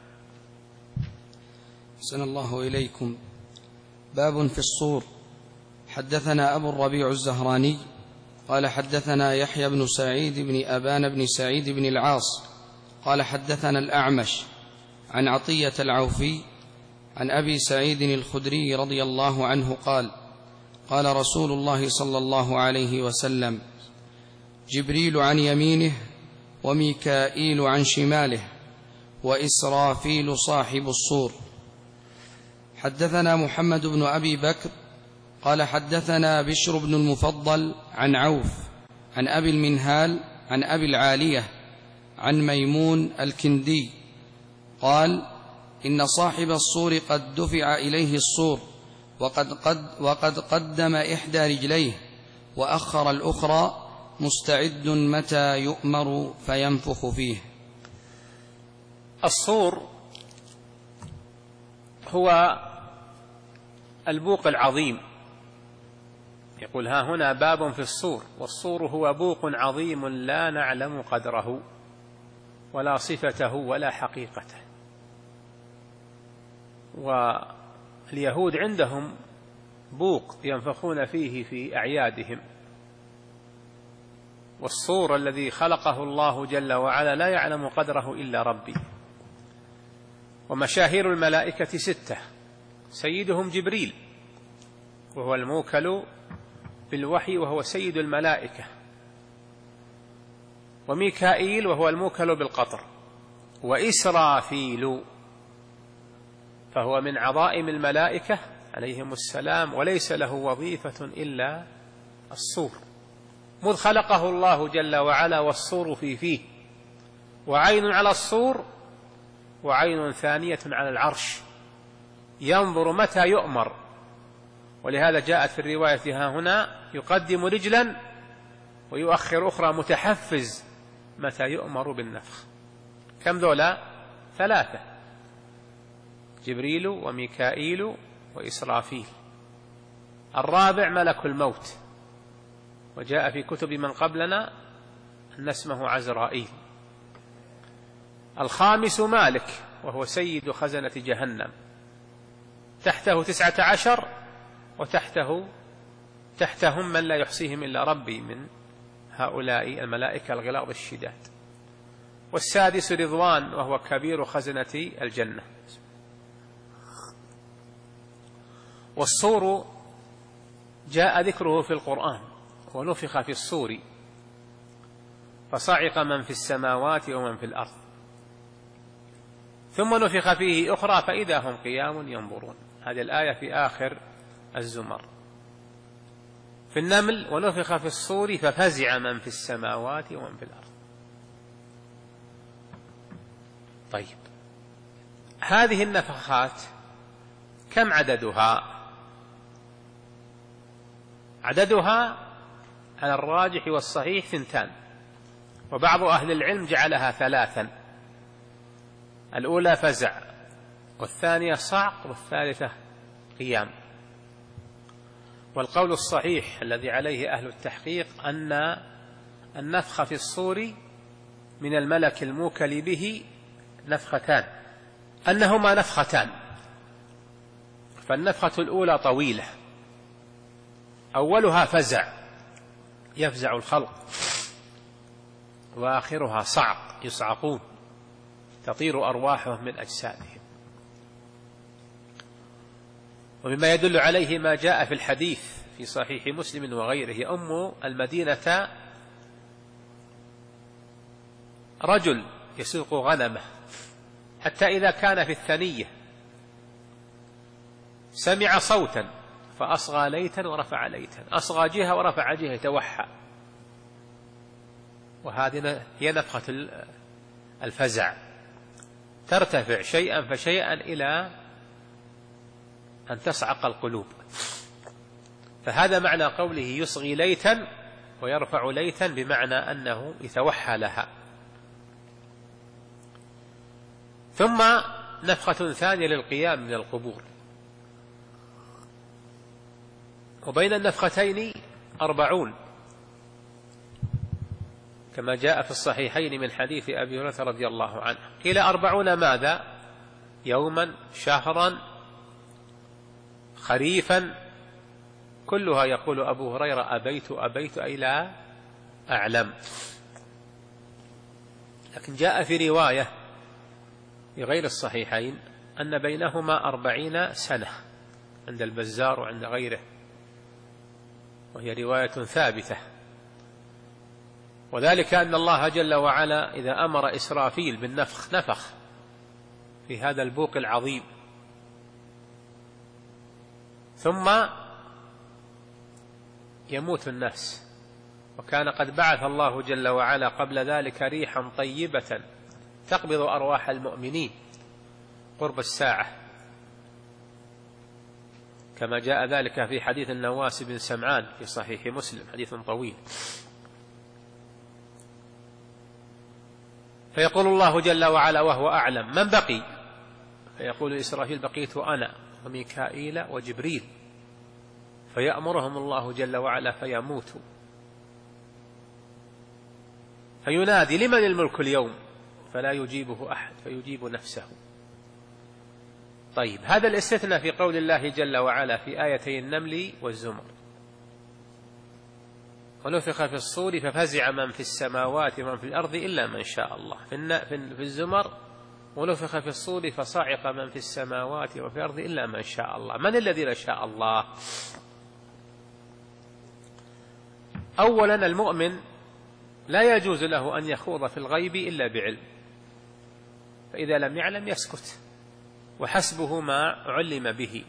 أحسن الله إليكم. باب في الصور. حدثنا أبو الربيع الزهراني قال حدثنا يحيى بن سعيد بن أبان بن سعيد بن العاص قال حدثنا الأعمش عن عطية العوفي عن أبي سعيد الخدري رضي الله عنه قال: قال رسول الله صلى الله عليه وسلم: جبريل عن يمينه وميكائيل عن شماله وإسرافيل صاحب الصور. حدثنا محمد بن أبي بكر قال حدثنا بشر بن المفضل عن عوف عن أبي المنهال عن أبي العالية عن ميمون الكندي قال: إن صاحب الصور قد دفع إليه الصور وقد, قد وقد قدم إحدى رجليه وأخر الأخرى مستعد متى يؤمر فينفخ فيه. الصور هو البوق العظيم. يقول ها هنا باب في الصور، والصور هو بوق عظيم لا نعلم قدره ولا صفته ولا حقيقته. واليهود عندهم بوق ينفخون فيه في أعيادهم، والصور الذي خلقه الله جل وعلا لا يعلم قدره إلا ربي. ومشاهير الملائكة ستة، سيدهم جبريل وهو الموكل بالوحي وهو سيد الملائكة، وميكائيل وهو الموكل بالقطر، وإسرافيل فهو من عظائم الملائكة عليهم السلام، وليس له وظيفة إلا الصور، مذ خلقه الله جل وعلا والصور في فيه، وعين على الصور وعين ثانية على العرش، ينظر متى يؤمر. ولهذا جاءت في الرواية ها هنا يقدم رجلا ويؤخر أخرى، متحفز متى يؤمر بالنفخ. كم ذولا؟ ثلاثة، جبريل وميكائيل وإسرافيل. الرابع ملك الموت، وجاء في كتب من قبلنا أن اسمه عزرائيل. الخامس مالك وهو سيد خزنة جهنم، تحته تسعة عشر، وتحته تحتهم من لا يحصيهم إلا ربي من هؤلاء الملائكة الغلاظ الشداد. والسادس رضوان وهو كبير خزنة الجنة. والصور جاء ذكره في القرآن، ونفخ في الصور فصعق من في السماوات ومن في الأرض، ثم نفخ فيه أخرى فإذا هم قيام ينظرون. هذه الآية في آخر الزمر. في النمل ونفخ في الصور ففزع من في السماوات ومن في الأرض. طيب، هذه النفخات كم عددها؟ عددها على الراجح والصحيح ثنتان، وبعض أهل العلم جعلها ثلاثا، الأولى فزع، والثانية صعق، والثالثة قيام. والقول الصحيح الذي عليه أهل التحقيق أن النفخ في الصور من الملك الموكل به نفختان، أنهما نفختان. فالنفخة الأولى طويلة، أولها فزع يفزع الخلق، وآخرها صعق يصعقون تطير أرواحهم من أجسادهم. ومما يدل عليه ما جاء في الحديث في صحيح مسلم وغيره، يؤم المدينة رجل يسوق غنمه، حتى إذا كان في الثنية سمع صوتا فأصغى ليتا ورفع ليتا، أصغى جهة ورفع جهة، يتوحى. وهذه هي نفخة الفزع، ترتفع شيئا فشيئا إلى أن تصعق القلوب. فهذا معنى قوله يصغي ليتا ويرفع ليتا، بمعنى أنه يتوحى لها. ثم نفخة ثانية للقيام من القبور. وبين النفختين أربعون، كما جاء في الصحيحين من حديث أبي هريرة رضي الله عنه. قيل أربعون ماذا؟ يوما، شهرا، خريفا، كلها يقول أبو هريرة أبيت أبيت أي لا أعلم. لكن جاء في رواية في غير الصحيحين أن بينهما أربعين سنة عند البزار وعند غيره، وهي رواية ثابتة. وذلك أن الله جل وعلا إذا أمر إسرافيل بالنفخ نفخ في هذا البوق العظيم، ثم يموت الناس. وكان قد بعث الله جل وعلا قبل ذلك ريحا طيبة تقبض أرواح المؤمنين قرب الساعة، كما جاء ذلك في حديث النواس بن سمعان في صحيح مسلم، حديث طويل. فيقول الله جل وعلا وهو أعلم من بقي، فيقول إسرافيل بقيت أنا وميكائيل وجبريل، فيأمرهم الله جل وعلا فيموتوا، فينادي لمن الملك اليوم، فلا يجيبه أحد، فيجيب نفسه، طيب، هذا الاستثناء في قول الله جل وعلا في آيتي النمل والزمر: ونفخ في الصور ففزع من في السماوات ومن في الأرض إلا من شاء الله. في الزمر: ونفخ في الصور فصعق من في السماوات وفي الأرض إلا من شاء الله. من الذي لا شاء الله؟ أولا، المؤمن لا يجوز له أن يخوض في الغيب إلا بعلم، فإذا لم يعلم يسكت، وحسبه ما علم به.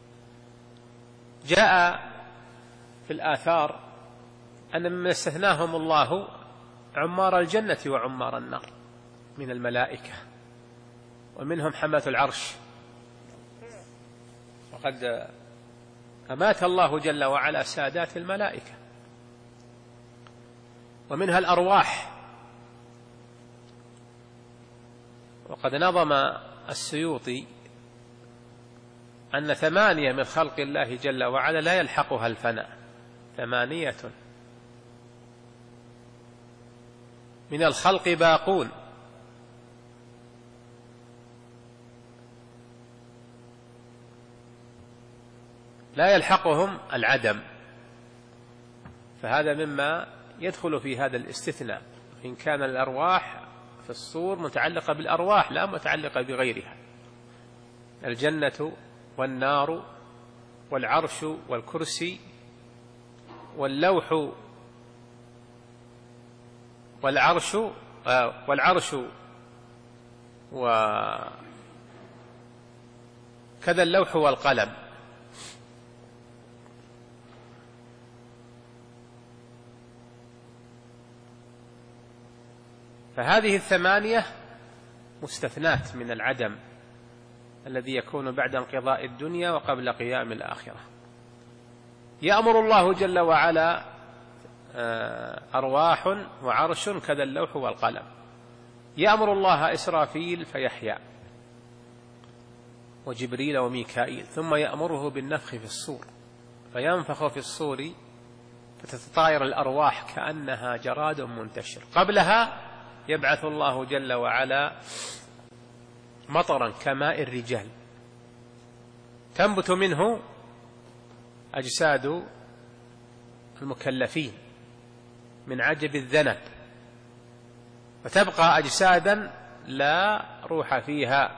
جاء في الآثار أن مما استثناهم الله عمار الجنة وعمار النار من الملائكة، ومنهم حملة العرش، وقد أمات الله جل وعلا سادات الملائكة. ومنها الأرواح، وقد نظم السيوطي أن ثمانية من خلق الله جل وعلا لا يلحقها الفناء، ثمانية من الخلق باقون، لا يلحقهم العدم، فهذا مما يدخل في هذا الاستثناء، إن كان الأرواح في الصور متعلقة بالأرواح لا متعلقة بغيرها. الجنة والنار والعرش والكرسي واللوح والعرش والعرش وكذا اللوح والقلم. فهذه الثمانية مستثنات من العدم الذي يكون بعد انقضاء الدنيا وقبل قيام الآخرة. يأمر الله جل وعلا أرواح وعرش كذا اللوح والقلم. يأمر الله إسرافيل فيحيى، وجبريل وميكائيل، ثم يأمره بالنفخ في الصور فينفخ في الصور فتتطاير الأرواح كأنها جراد منتشر. قبلها يبعث الله جل وعلا مطرا كماء الرجال تنبت منه أجساد المكلفين من عجب الذنب، فتبقى أجسادا لا روح فيها.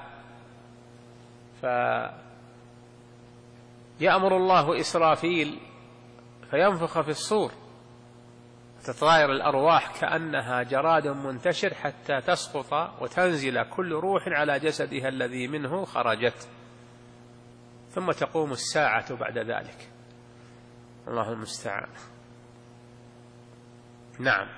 فيأمر الله إسرافيل فينفخ في الصور تتطاير الأرواح كأنها جراد منتشر حتى تسقط وتنزل كل روح على جسدها الذي منه خرجت، ثم تقوم الساعة بعد ذلك. الله المستعان. نعم.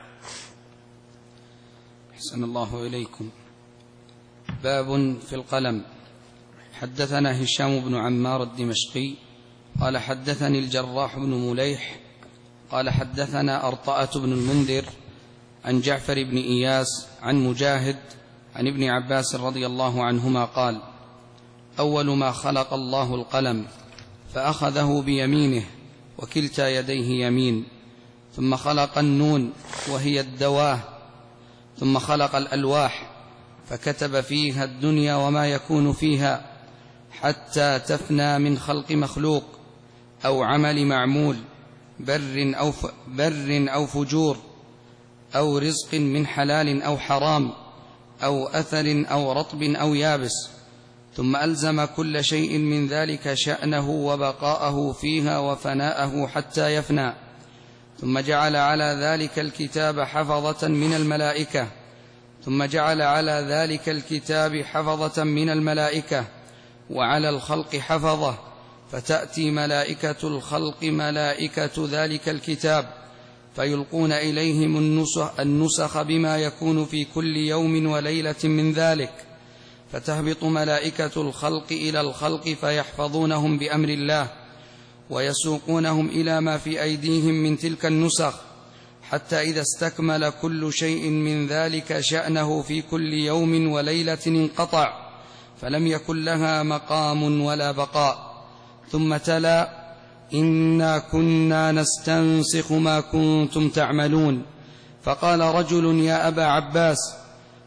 أحسن الله إليكم. باب في القلم. حدثنا هشام بن عمار الدمشقي قال حدثني الجراح بن مليح قال حدثنا أرطأة بن المنذر عن جعفر بن إياس عن مجاهد عن ابن عباس رضي الله عنهما قال: أول ما خلق الله القلم فأخذه بيمينه وكلتا يديه يمين، ثم خلق النون وهي الدواه، ثم خلق الألواح فكتب فيها الدنيا وما يكون فيها حتى تفنى من خلق مخلوق أو عمل معمول، بر أو, ف... بر أو فجور، أو رزق من حلال أو حرام، أو أثر أو رطب أو يابس، ثم ألزم كل شيء من ذلك شأنه وبقاءه فيها وفناءه حتى يفنى، ثم جعل على ذلك الكتاب حفظة من الملائكة ثم جعل على ذلك الكتاب حفظة من الملائكة وعلى الخلق حفظة، فتأتي ملائكة الخلق ملائكة ذلك الكتاب فيلقون إليهم النسخ, النسخ بما يكون في كل يوم وليلة من ذلك، فتهبط ملائكة الخلق إلى الخلق فيحفظونهم بأمر الله ويسوقونهم إلى ما في أيديهم من تلك النسخ، حتى إذا استكمل كل شيء من ذلك شأنه في كل يوم وليلة انقطع، فلم يكن لها مقام ولا بقاء. ثم تلا: إنا كنا نستنسخ ما كنتم تعملون. فقال رجل: يا أبا عباس،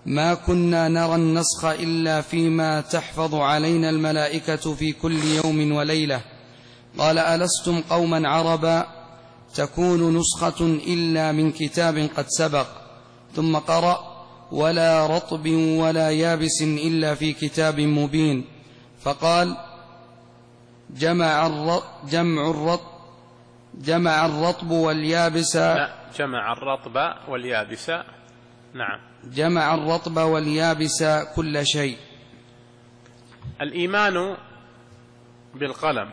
ما كنا نرى النسخ إلا فيما تحفظ علينا الملائكة في كل يوم وليلة. قال ألستم قوما عربا تكون نسخة إلا من كتاب قد سبق. ثم قرأ ولا رطب ولا يابس إلا في كتاب مبين. فقال جمع الرطب جمع الرطب جمع الرطب واليابس لا جمع الرطب واليابس نعم جمع الرطب واليابس كل شيء. الإيمان بالقلم،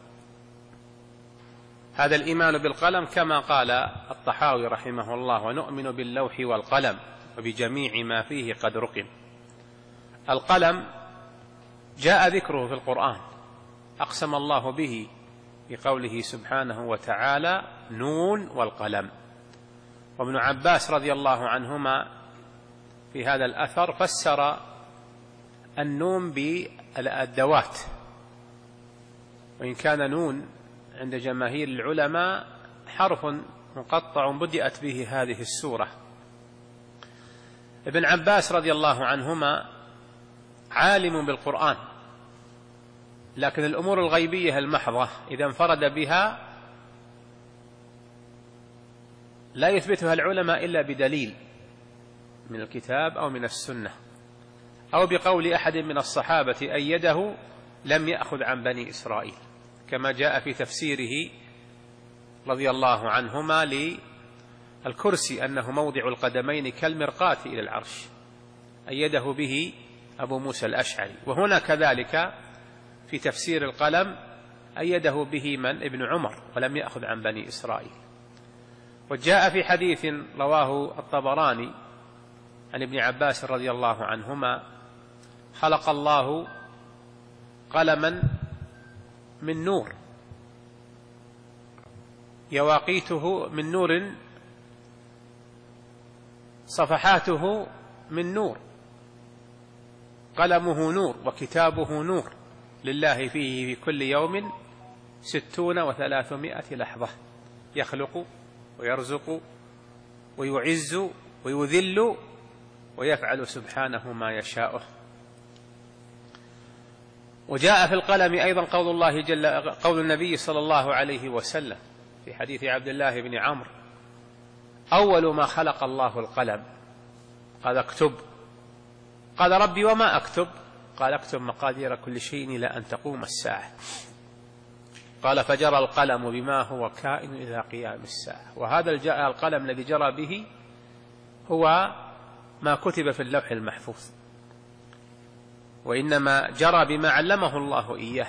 هذا الإيمان بالقلم كما قال الطحاوي رحمه الله: ونؤمن باللوح والقلم وبجميع ما فيه قد رقم. القلم جاء ذكره في القرآن، أقسم الله به بقوله سبحانه وتعالى: نون والقلم. وابن عباس رضي الله عنهما في هذا الأثر فسر النون بالأدوات، وإن كان نون عند جماهير العلماء حرف مقطع بدأت به هذه السورة. ابن عباس رضي الله عنهما عالم بالقرآن، لكن الأمور الغيبية المحضة إذا انفرد بها لا يثبتها العلماء إلا بدليل من الكتاب أو من السنة أو بقول أحد من الصحابة أيده لم يأخذ عن بني إسرائيل، كما جاء في تفسيره رضي الله عنهما للكرسي أنه موضع القدمين كالمرقاة إلى العرش، أيده به أبو موسى الأشعري. وهنا كذلك في تفسير القلم أيده به من؟ ابن عمر، ولم يأخذ عن بني إسرائيل. وجاء في حديث رواه الطبراني عن ابن عباس رضي الله عنهما: خلق الله قلما من نور يواقيته من نور صفحاته من نور، قلمه نور وكتابه نور، لله فيه في كل يوم ستون وثلاثمائة لحظة، يخلق ويرزق ويعز ويذل ويفعل سبحانه ما يشاءه. وجاء في القلم أيضا قول الله جل قول النبي صلى الله عليه وسلم في حديث عبد الله بن عمرو: أول ما خلق الله القلم، قال اكتب. قال ربي وما أكتب؟ قال اكتب مقادير كل شيء إلى أن تقوم الساعة. قال فجرى القلم بما هو كائن إلى قيام الساعة. وهذا القلم الذي جرى به هو ما كتب في اللوح المحفوظ، وإنما جرى بما علمه الله إياه.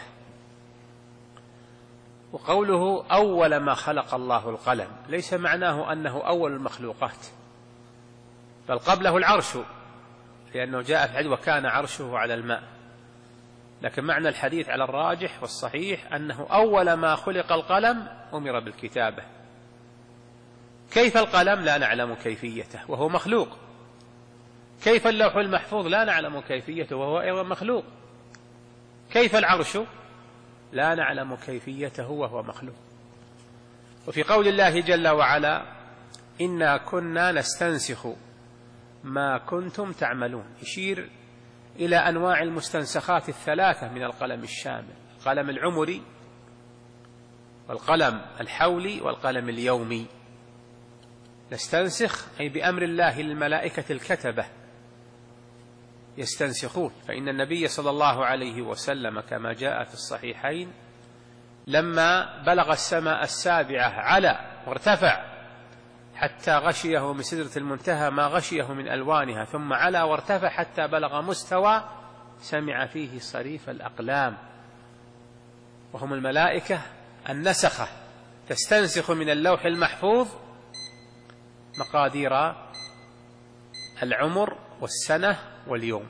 وقوله أول ما خلق الله القلم ليس معناه أنه أول المخلوقات، بل قبله العرش، لأنه جاء في الحديث وكان عرشه على الماء. لكن معنى الحديث على الراجح والصحيح أنه أول ما خلق القلم أمر بالكتابة. كيف القلم؟ لا نعلم كيفيته وهو مخلوق. كيف اللوح المحفوظ؟ لا نعلم كيفيته وهو أيضا مخلوق. كيف العرش؟ لا نعلم كيفيته وهو مخلوق. وفي قول الله جل وعلا: إنا كنا نستنسخ ما كنتم تعملون، يشير إلى أنواع المستنسخات الثلاثة من القلم الشامل: القلم العمري والقلم الحولي والقلم اليومي. نستنسخ أي بأمر الله للملائكة الكتبة يستنسخون. فإن النبي صلى الله عليه وسلم كما جاء في الصحيحين لما بلغ السماء السابعة على وارتفع حتى غشيه من سدرة المنتهى ما غشيه من ألوانها، ثم على وارتفع حتى بلغ مستوى سمع فيه صريف الأقلام، وهم الملائكة النسخة تستنسخ من اللوح المحفوظ مقادير العمر والسنة واليوم.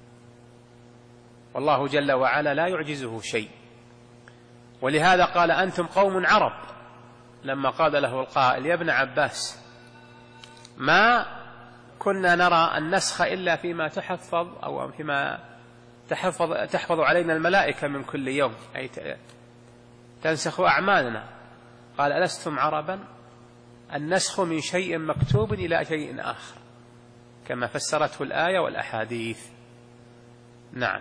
والله جل وعلا لا يعجزه شيء. ولهذا قال: أنتم قوم عرب، لما قال له القائل: يا ابن عباس ما كنا نرى النسخ إلا فيما تحفظ أو فيما تحفظ, تحفظ علينا الملائكة من كل يوم، أي تنسخ أعمالنا. قال: ألستم عربا؟ النسخ من شيء مكتوب إلى شيء آخر. كما فسرته الآية والأحاديث. نعم.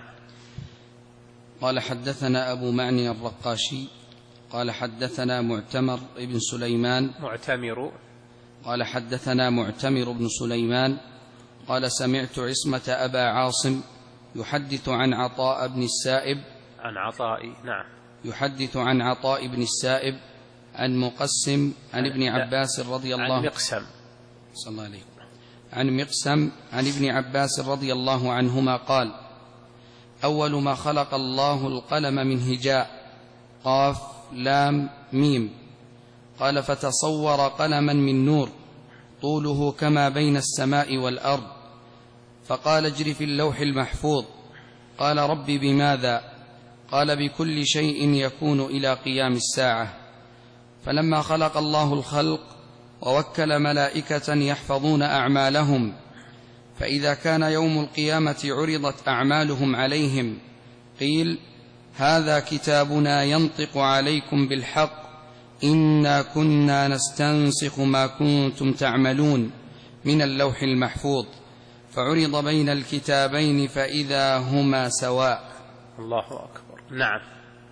قال حدثنا أبو معني الرقاشي قال حدثنا معتمر بن سليمان معتمر قال حدثنا معتمر بن سليمان قال سمعت عصمة أبا عاصم يحدث عن عطاء بن السائب عن عطاء نعم يحدث عن عطاء بن السائب عن مقسم عن ابن عباس رضي الله عن مقسم صلى الله عليه عن مقسم عن ابن عباس رضي الله عنهما قال أول ما خلق الله القلم من هجاء قاف لام ميم قال فتصور قلما من نور طوله كما بين السماء والأرض فقال اجر في اللوح المحفوظ قال رب بماذا قال بكل شيء يكون إلى قيام الساعة فلما خلق الله الخلق ووكل ملائكة يحفظون أعمالهم فإذا كان يوم القيامة عرضت أعمالهم عليهم قيل هذا كتابنا ينطق عليكم بالحق إنا كنا نستنسخ ما كنتم تعملون من اللوح المحفوظ فعرض بين الكتابين فإذا هما سواء. الله أكبر. نعم.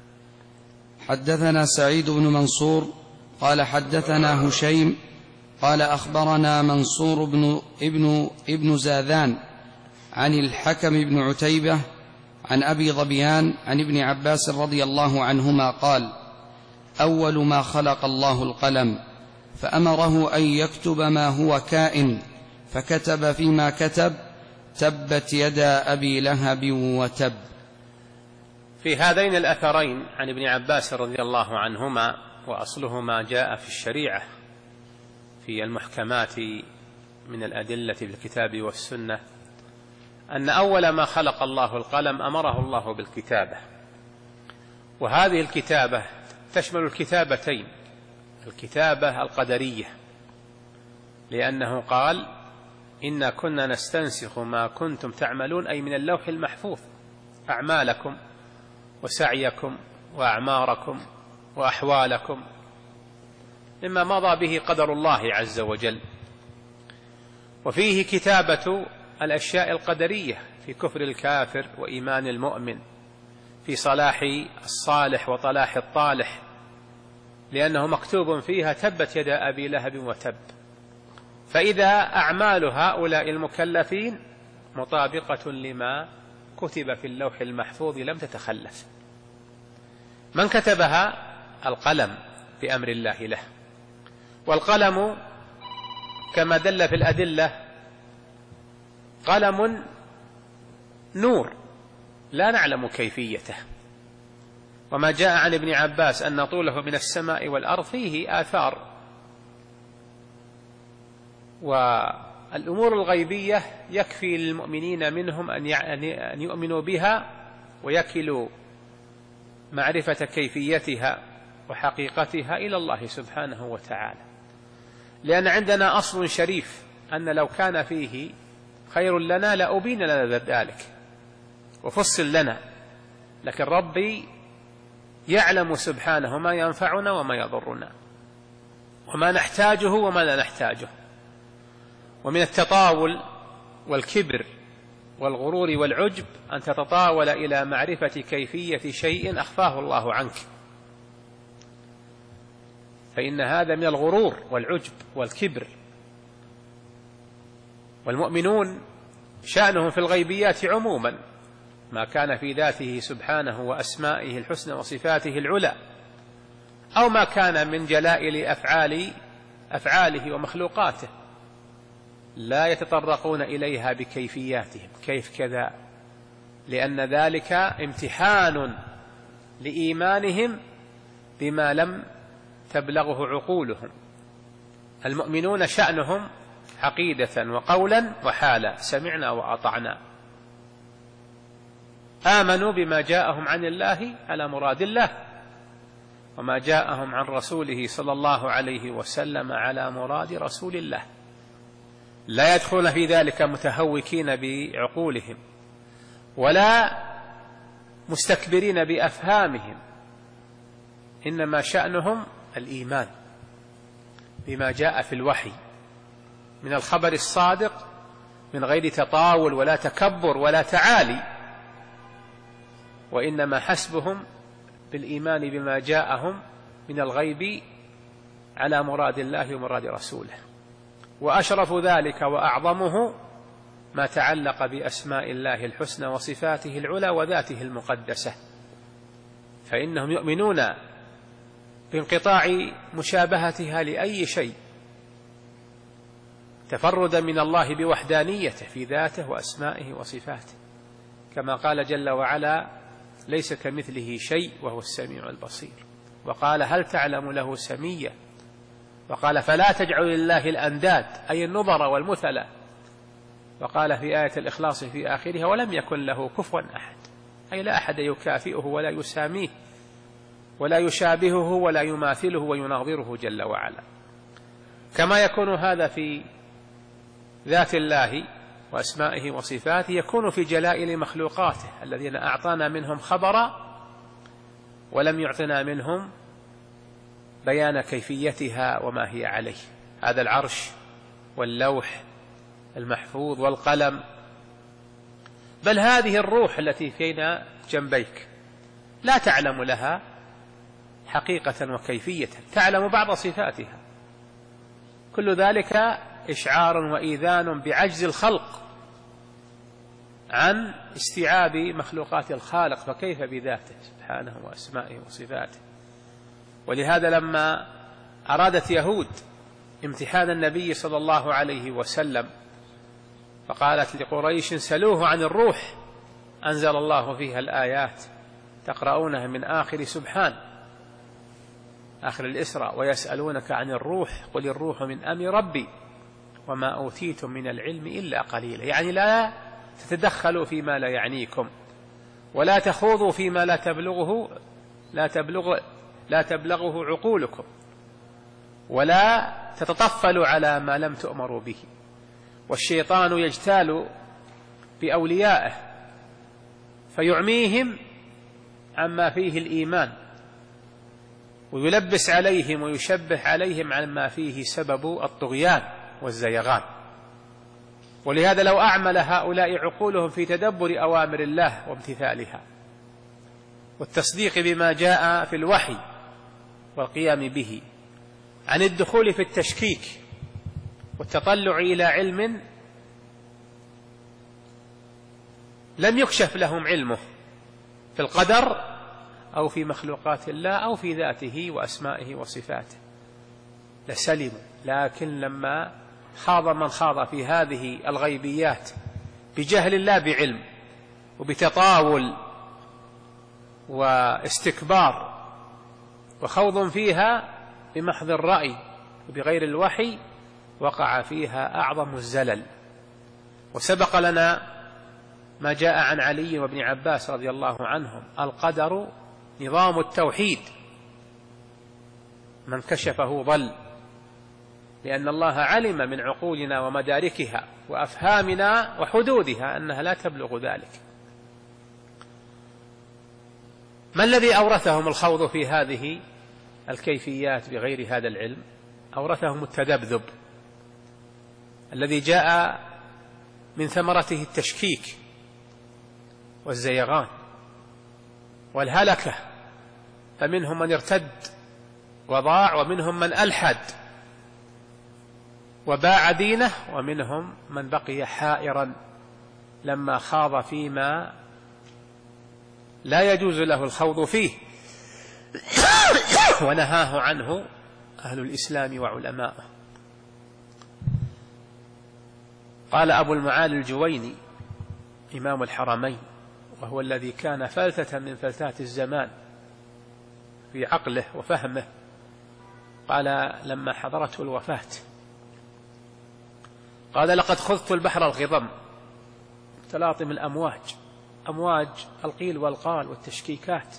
حدثنا سعيد بن منصور قال حدثنا هشيم قال أخبرنا منصور بن ابن, ابن زاذان عن الحكم بن عتيبة عن أبي ظبيان عن ابن عباس رضي الله عنهما قال أول ما خلق الله القلم فأمره أن يكتب ما هو كائن فكتب فيما كتب تبت يدا أبي لهب وتب. في هذين الأثرين عن ابن عباس رضي الله عنهما وأصلهما جاء في الشريعة في المحكمات من الأدلة في الكتاب والسنة أن أول ما خلق الله القلم أمره الله بالكتابة، وهذه الكتابة تشمل الكتابتين، الكتابة القدرية لأنه قال إنا كنا نستنسخ ما كنتم تعملون أي من اللوح المحفوظ أعمالكم وسعيكم وأعماركم وأحوالكم مما مضى به قدر الله عز وجل. وفيه كتابة الأشياء القدرية في كفر الكافر وإيمان المؤمن، في صلاح الصالح وطلاح الطالح، لأنه مكتوب فيها تبت يدا أبي لهب وتب. فإذا أعمال هؤلاء المكلفين مطابقة لما كتب في اللوح المحفوظ لم تتخلف. من كتبها؟ القلم بأمر الله له، والقلم كما دل في الأدلة قلم نور لا نعلم كيفيته، وما جاء عن ابن عباس أن طوله من السماء والأرض فيه آثار. والأمور الغيبية يكفي للمؤمنين منهم أن يؤمنوا بها ويكلوا معرفة كيفيتها وحقيقتها إلى الله سبحانه وتعالى، لأن عندنا أصل شريف أن لو كان فيه خير لنا لأبين لنا ذلك وفصل لنا، لكن ربي يعلم سبحانه ما ينفعنا وما يضرنا وما نحتاجه وما لا نحتاجه. ومن التطاول والكبر والغرور والعجب أن تتطاول إلى معرفة كيفية شيء أخفاه الله عنك، فإن هذا من الغرور والعجب والكبر. والمؤمنون شأنهم في الغيبيات عموما ما كان في ذاته سبحانه وأسمائه الحسنى وصفاته العلى، أو ما كان من جلائل أفعال أفعاله ومخلوقاته، لا يتطرقون إليها بكيفياتهم كيف كذا، لأن ذلك امتحان لإيمانهم بما لم تبلغه عقولهم. المؤمنون شأنهم عقيدة وقولا وحالا، سمعنا وأطعنا، آمنوا بما جاءهم عن الله على مراد الله، وما جاءهم عن رسوله صلى الله عليه وسلم على مراد رسول الله، لا يدخلون في ذلك متهوكين بعقولهم ولا مستكبرين بأفهامهم، إنما شأنهم الإيمان بما جاء في الوحي من الخبر الصادق من غير تطاول ولا تكبر ولا تعالي، وإنما حسبهم بالإيمان بما جاءهم من الغيب على مراد الله ومراد رسوله. وأشرف ذلك وأعظمه ما تعلق بأسماء الله الحسنى وصفاته العلى وذاته المقدسة، فإنهم يؤمنون بانقطاع مشابهتها لأي شيء، تفردا من الله بوحدانيته في ذاته وأسمائه وصفاته، كما قال جل وعلا: ليس كمثله شيء وهو السميع البصير. وقال: هل تعلم له سميا. وقال: فلا تجعلوا لله الأنداد، أي النظر والمثلى. وقال في آية الإخلاص في آخرها: ولم يكن له كفوا أحد، أي لا أحد يكافئه ولا يساميه ولا يشابهه ولا يماثله ويناظره جل وعلا. كما يكون هذا في ذات الله وأسمائه وصفاته، يكون في جلائل مخلوقاته الذين أعطانا منهم خبرا ولم يعطنا منهم بيان كيفيتها وما هي عليه. هذا العرش واللوح المحفوظ والقلم، بل هذه الروح التي بين جنبيك لا تعلم لها حقيقة وكيفية، تعلم بعض صفاتها. كل ذلك إشعار وإيذان بعجز الخلق عن استيعاب مخلوقات الخالق، فكيف بذاته سبحانه وأسمائه وصفاته. ولهذا لما أرادت يهود امتحان النبي صلى الله عليه وسلم فقالت لقريش: سلوه عن الروح، أنزل الله فيها الآيات تقرؤونها من آخر سبحان، آخر الإسراء: ويسألونك عن الروح قل الروح من أمر ربي وما أوتيتم من العلم إلا قليلا. يعني لا تتدخلوا فيما لا يعنيكم، ولا تخوضوا فيما لا تبلغه لا تبلغ لا تبلغه عقولكم، ولا تتطفلوا على ما لم تؤمروا به. والشيطان يجتال بأوليائه فيعميهم عما فيه الإيمان، ويلبس عليهم ويشبه عليهم عما فيه سبب الطغيان والزيغان. ولهذا لو أعمل هؤلاء عقولهم في تدبر أوامر الله وامتثالها والتصديق بما جاء في الوحي والقيام به، عن الدخول في التشكيك والتطلع إلى علم لم يكشف لهم علمه في القدر أو في مخلوقات الله أو في ذاته وأسمائه وصفاته، لسلموا. لكن لما خاض من خاض في هذه الغيبيات بجهل الله بعلم وبتطاول واستكبار وخوض فيها بمحض الرأي وبغير الوحي، وقع فيها أعظم الزلل. وسبق لنا ما جاء عن علي وابن عباس رضي الله عنهم: القدر نظام التوحيد، من كشفه ضل، لأن الله علم من عقولنا ومداركها وأفهامنا وحدودها أنها لا تبلغ ذلك. ما الذي أورثهم الخوض في هذه الكيفيات بغير هذا العلم؟ أورثهم التذبذب الذي جاء من ثمرته التشكيك والزيغان والهلكة، فمنهم من ارتد وضاع، ومنهم من ألحد وباع دينه، ومنهم من بقي حائرا لما خاض فيما لا يجوز له الخوض فيه ونهاه عنه أهل الإسلام وعلماءه. قال أبو المعالي الجويني إمام الحرمين، وهو الذي كان فلتة من فلتات الزمان في عقله وفهمه، قال لما حضرته الوفاة: قال لقد خذت البحر الغضم تلاطم الأمواج، أمواج القيل والقال والتشكيكات،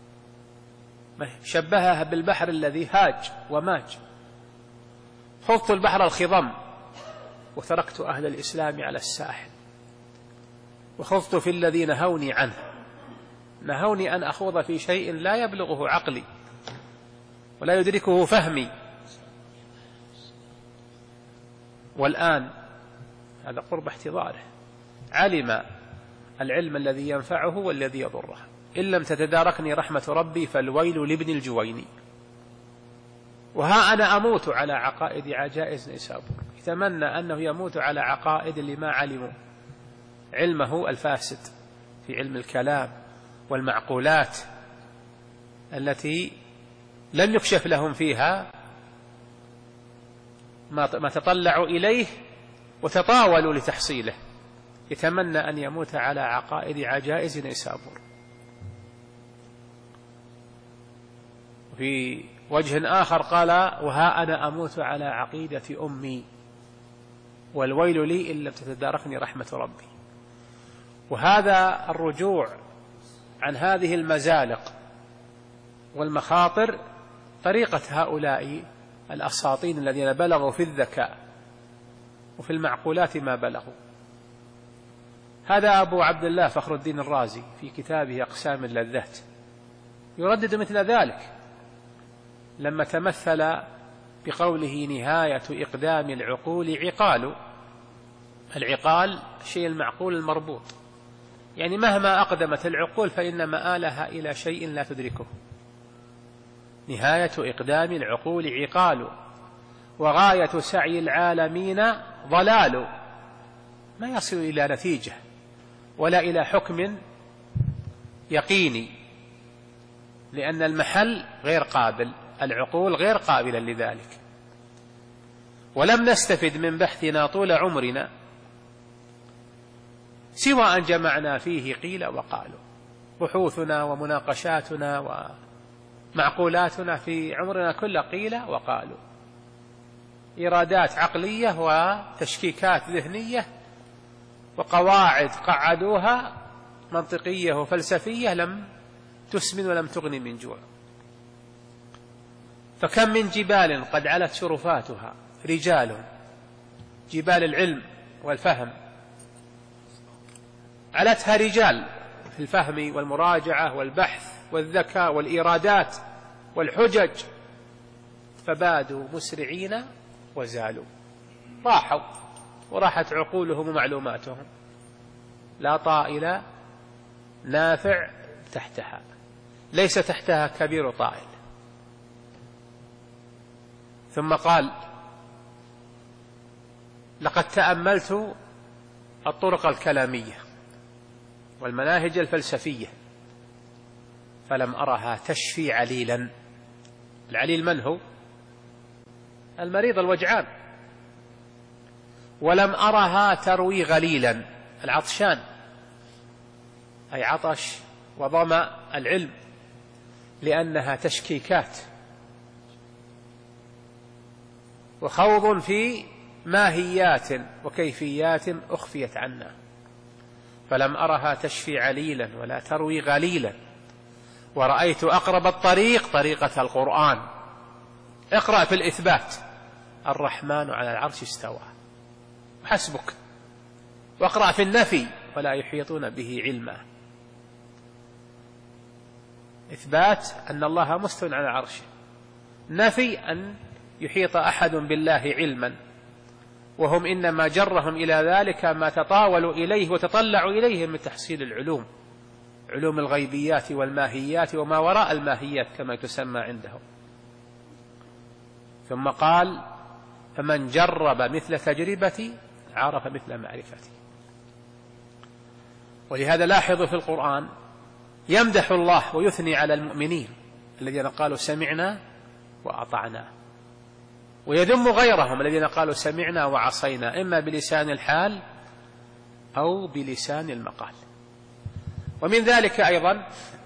شبهها بالبحر الذي هاج وماج. خذت البحر الخضم وتركت أهل الإسلام على الساحل، وخذت في الذي نهوني عنه، نهوني أن أخوض في شيء لا يبلغه عقلي ولا يدركه فهمي. والآن هذا قرب احتضاره، علم العلم الذي ينفعه والذي يضره. إن لم تتداركني رحمة ربي فالويل لابن الجويني. وها أنا أموت على عقائد عجائز نيسابور. يتمنى أنه يموت على عقائد لما علموا علمه الفاسد في علم الكلام والمعقولات التي لم يكشف لهم فيها ما تطلعوا إليه وتطاولوا لتحصيله. يتمنى أن يموت على عقائد عجائز نيسابور. في وجه آخر قال: وها أنا أموت على عقيدة أمي والويل لي إن لم تتداركني رحمة ربي. وهذا الرجوع عن هذه المزالق والمخاطر طريقة هؤلاء الأساطين الذين بلغوا في الذكاء وفي المعقولات ما بلغوا. هذا أبو عبد الله فخر الدين الرازي في كتابه أقسام اللذات يردد مثل ذلك لما تمثل بقوله: نهاية إقدام العقول عقال. العقال شيء المعقول المربوط، يعني مهما أقدمت العقول فإن مآلها إلى شيء لا تدركه. نهاية إقدام العقول عقال وغاية سعي العالمين ضلال. ما يصل إلى نتيجة ولا إلى حكم يقيني، لأن المحل غير قابل، العقول غير قابلة لذلك. ولم نستفد من بحثنا طول عمرنا سوى أن جمعنا فيه قيل وقالوا. بحوثنا ومناقشاتنا ومعقولاتنا في عمرنا كل قيل وقالوا، إرادات عقلية وتشكيكات ذهنية وقواعد قعدوها منطقية وفلسفية لم تسمن ولم تغني من جوع. فكم من جبال قد علت شرفاتها رجال، جبال العلم والفهم علتها رجال في الفهم والمراجعة والبحث والذكاء والإيرادات والحجج، فبادوا مسرعين وزالوا، راحوا وراحت عقولهم ومعلوماتهم، لا طائل نافع تحتها، ليس تحتها كبير طائل. ثم قال: لقد تأملت الطرق الكلامية والمناهج الفلسفية فلم أرها تشفي عليلا. العليل من هو؟ المريض الوجعان. ولم أرها تروي غليلا، العطشان، أي عطش وظمأ العلم، لأنها تشكيكات وخوض في ماهيات وكيفيات أخفيت عنا. فلم أرها تشفي عليلا ولا تروي غليلا. ورأيت أقرب الطريق طريقة القرآن. اقرأ في الإثبات: الرحمن على العرش استوى، حسبك. واقرأ في النفي: ولا يحيطون به علما. إثبات أن الله مستو على عرشه، نفي أن يحيط أحد بالله علما، وهم إنما جرهم إلى ذلك ما تطاولوا إليه وتطلعوا إليه من تحصيل العلوم، علوم الغيبيات والماهيات وما وراء الماهيات كما تسمى عندهم. ثم قال: فمن جرب مثل تجربتي عرف مثل معرفتي. ولهذا لاحظوا في القرآن يمدح الله ويثني على المؤمنين الذين قالوا سمعنا وأطعنا، ويذم غيرهم الذين قالوا سمعنا وعصينا، إما بلسان الحال أو بلسان المقال. ومن ذلك أيضا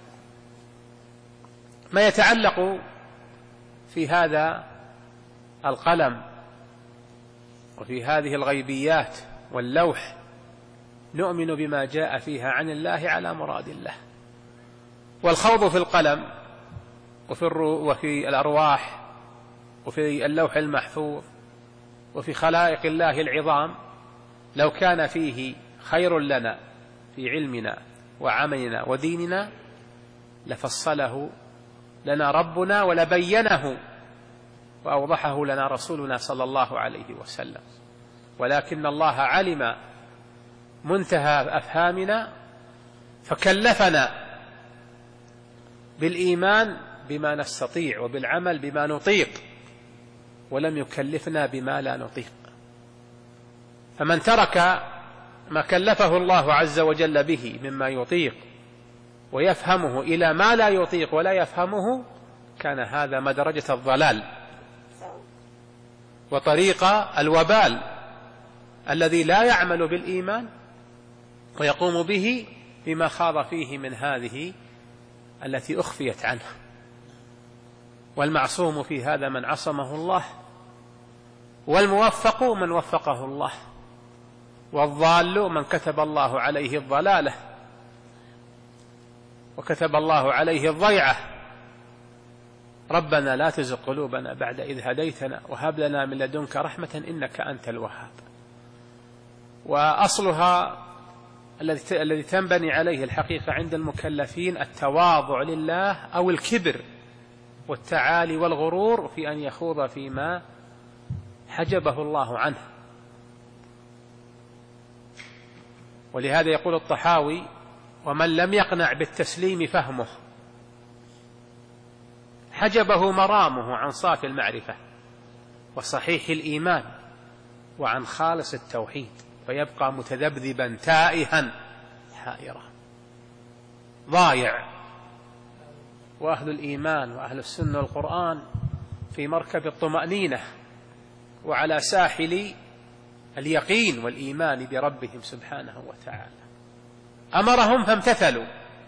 ما يتعلق في هذا القلم وفي هذه الغيبيات واللوح، نؤمن بما جاء فيها عن الله على مراد الله. والخوض في القلم وفي, وفي الأرواح وفي اللوح المحفوظ وفي خلائق الله العظام، لو كان فيه خير لنا في علمنا وعملنا وديننا لفصله لنا ربنا ولبينه وأوضحه لنا رسولنا صلى الله عليه وسلم. ولكن الله علم منتهى أفهامنا فكلفنا بالإيمان بما نستطيع وبالعمل بما نطيق، ولم يكلفنا بما لا نطيق. فمن ترك ما كلفه الله عز وجل به مما يطيق ويفهمه إلى ما لا يطيق ولا يفهمه، كان هذا مدرجة الضلال وطريق الوبال الذي لا يعمل بالإيمان ويقوم به بما خاض فيه من هذه التي أخفيت عنه. والمعصوم في هذا من عصمه الله، والموفق من وفقه الله، والضال من كتب الله عليه الضلالة وكتب الله عليه الضيعة. ربنا لا تزغ قلوبنا بعد إذ هديتنا وهب لنا من لدنك رحمة إنك أنت الوهاب. وأصلها الذي تنبني عليه الحقيقة عند المكلفين التواضع لله أو الكبر والتعالي والغرور في أن يخوض فيما حجبه الله عنه. ولهذا يقول الطحاوي: ومن لم يقنع بالتسليم فهمه حجبه مرامه عن صافي المعرفة وصحيح الإيمان وعن خالص التوحيد، فيبقى متذبذبا تائها حائرا ضايع. وأهل الإيمان وأهل السنة والقرآن في مركب الطمأنينة وعلى ساحل اليقين والإيمان بربهم سبحانه وتعالى. أمرهم فامتثلوا،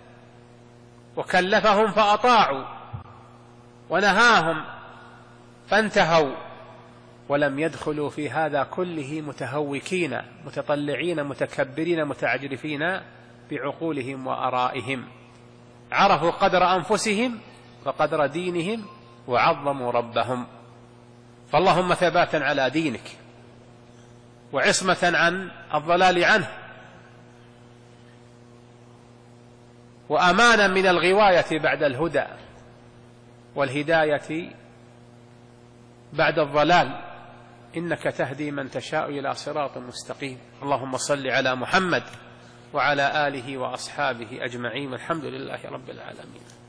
وكلفهم فأطاعوا، ونهاهم فانتهوا، ولم يدخلوا في هذا كله متهوكين متطلعين متكبرين متعجرفين بعقولهم وآرائهم. عرفوا قدر أنفسهم وقدر دينهم وعظموا ربهم. فاللهم ثباتا على دينك وعصمة عن الضلال عنه، وأمانا من الغواية بعد الهدى، والهداية بعد الضلال، إنك تهدي من تشاء إلى صراط مستقيم. اللهم صل على محمد وعلى آله وأصحابه أجمعين، والحمد لله رب العالمين.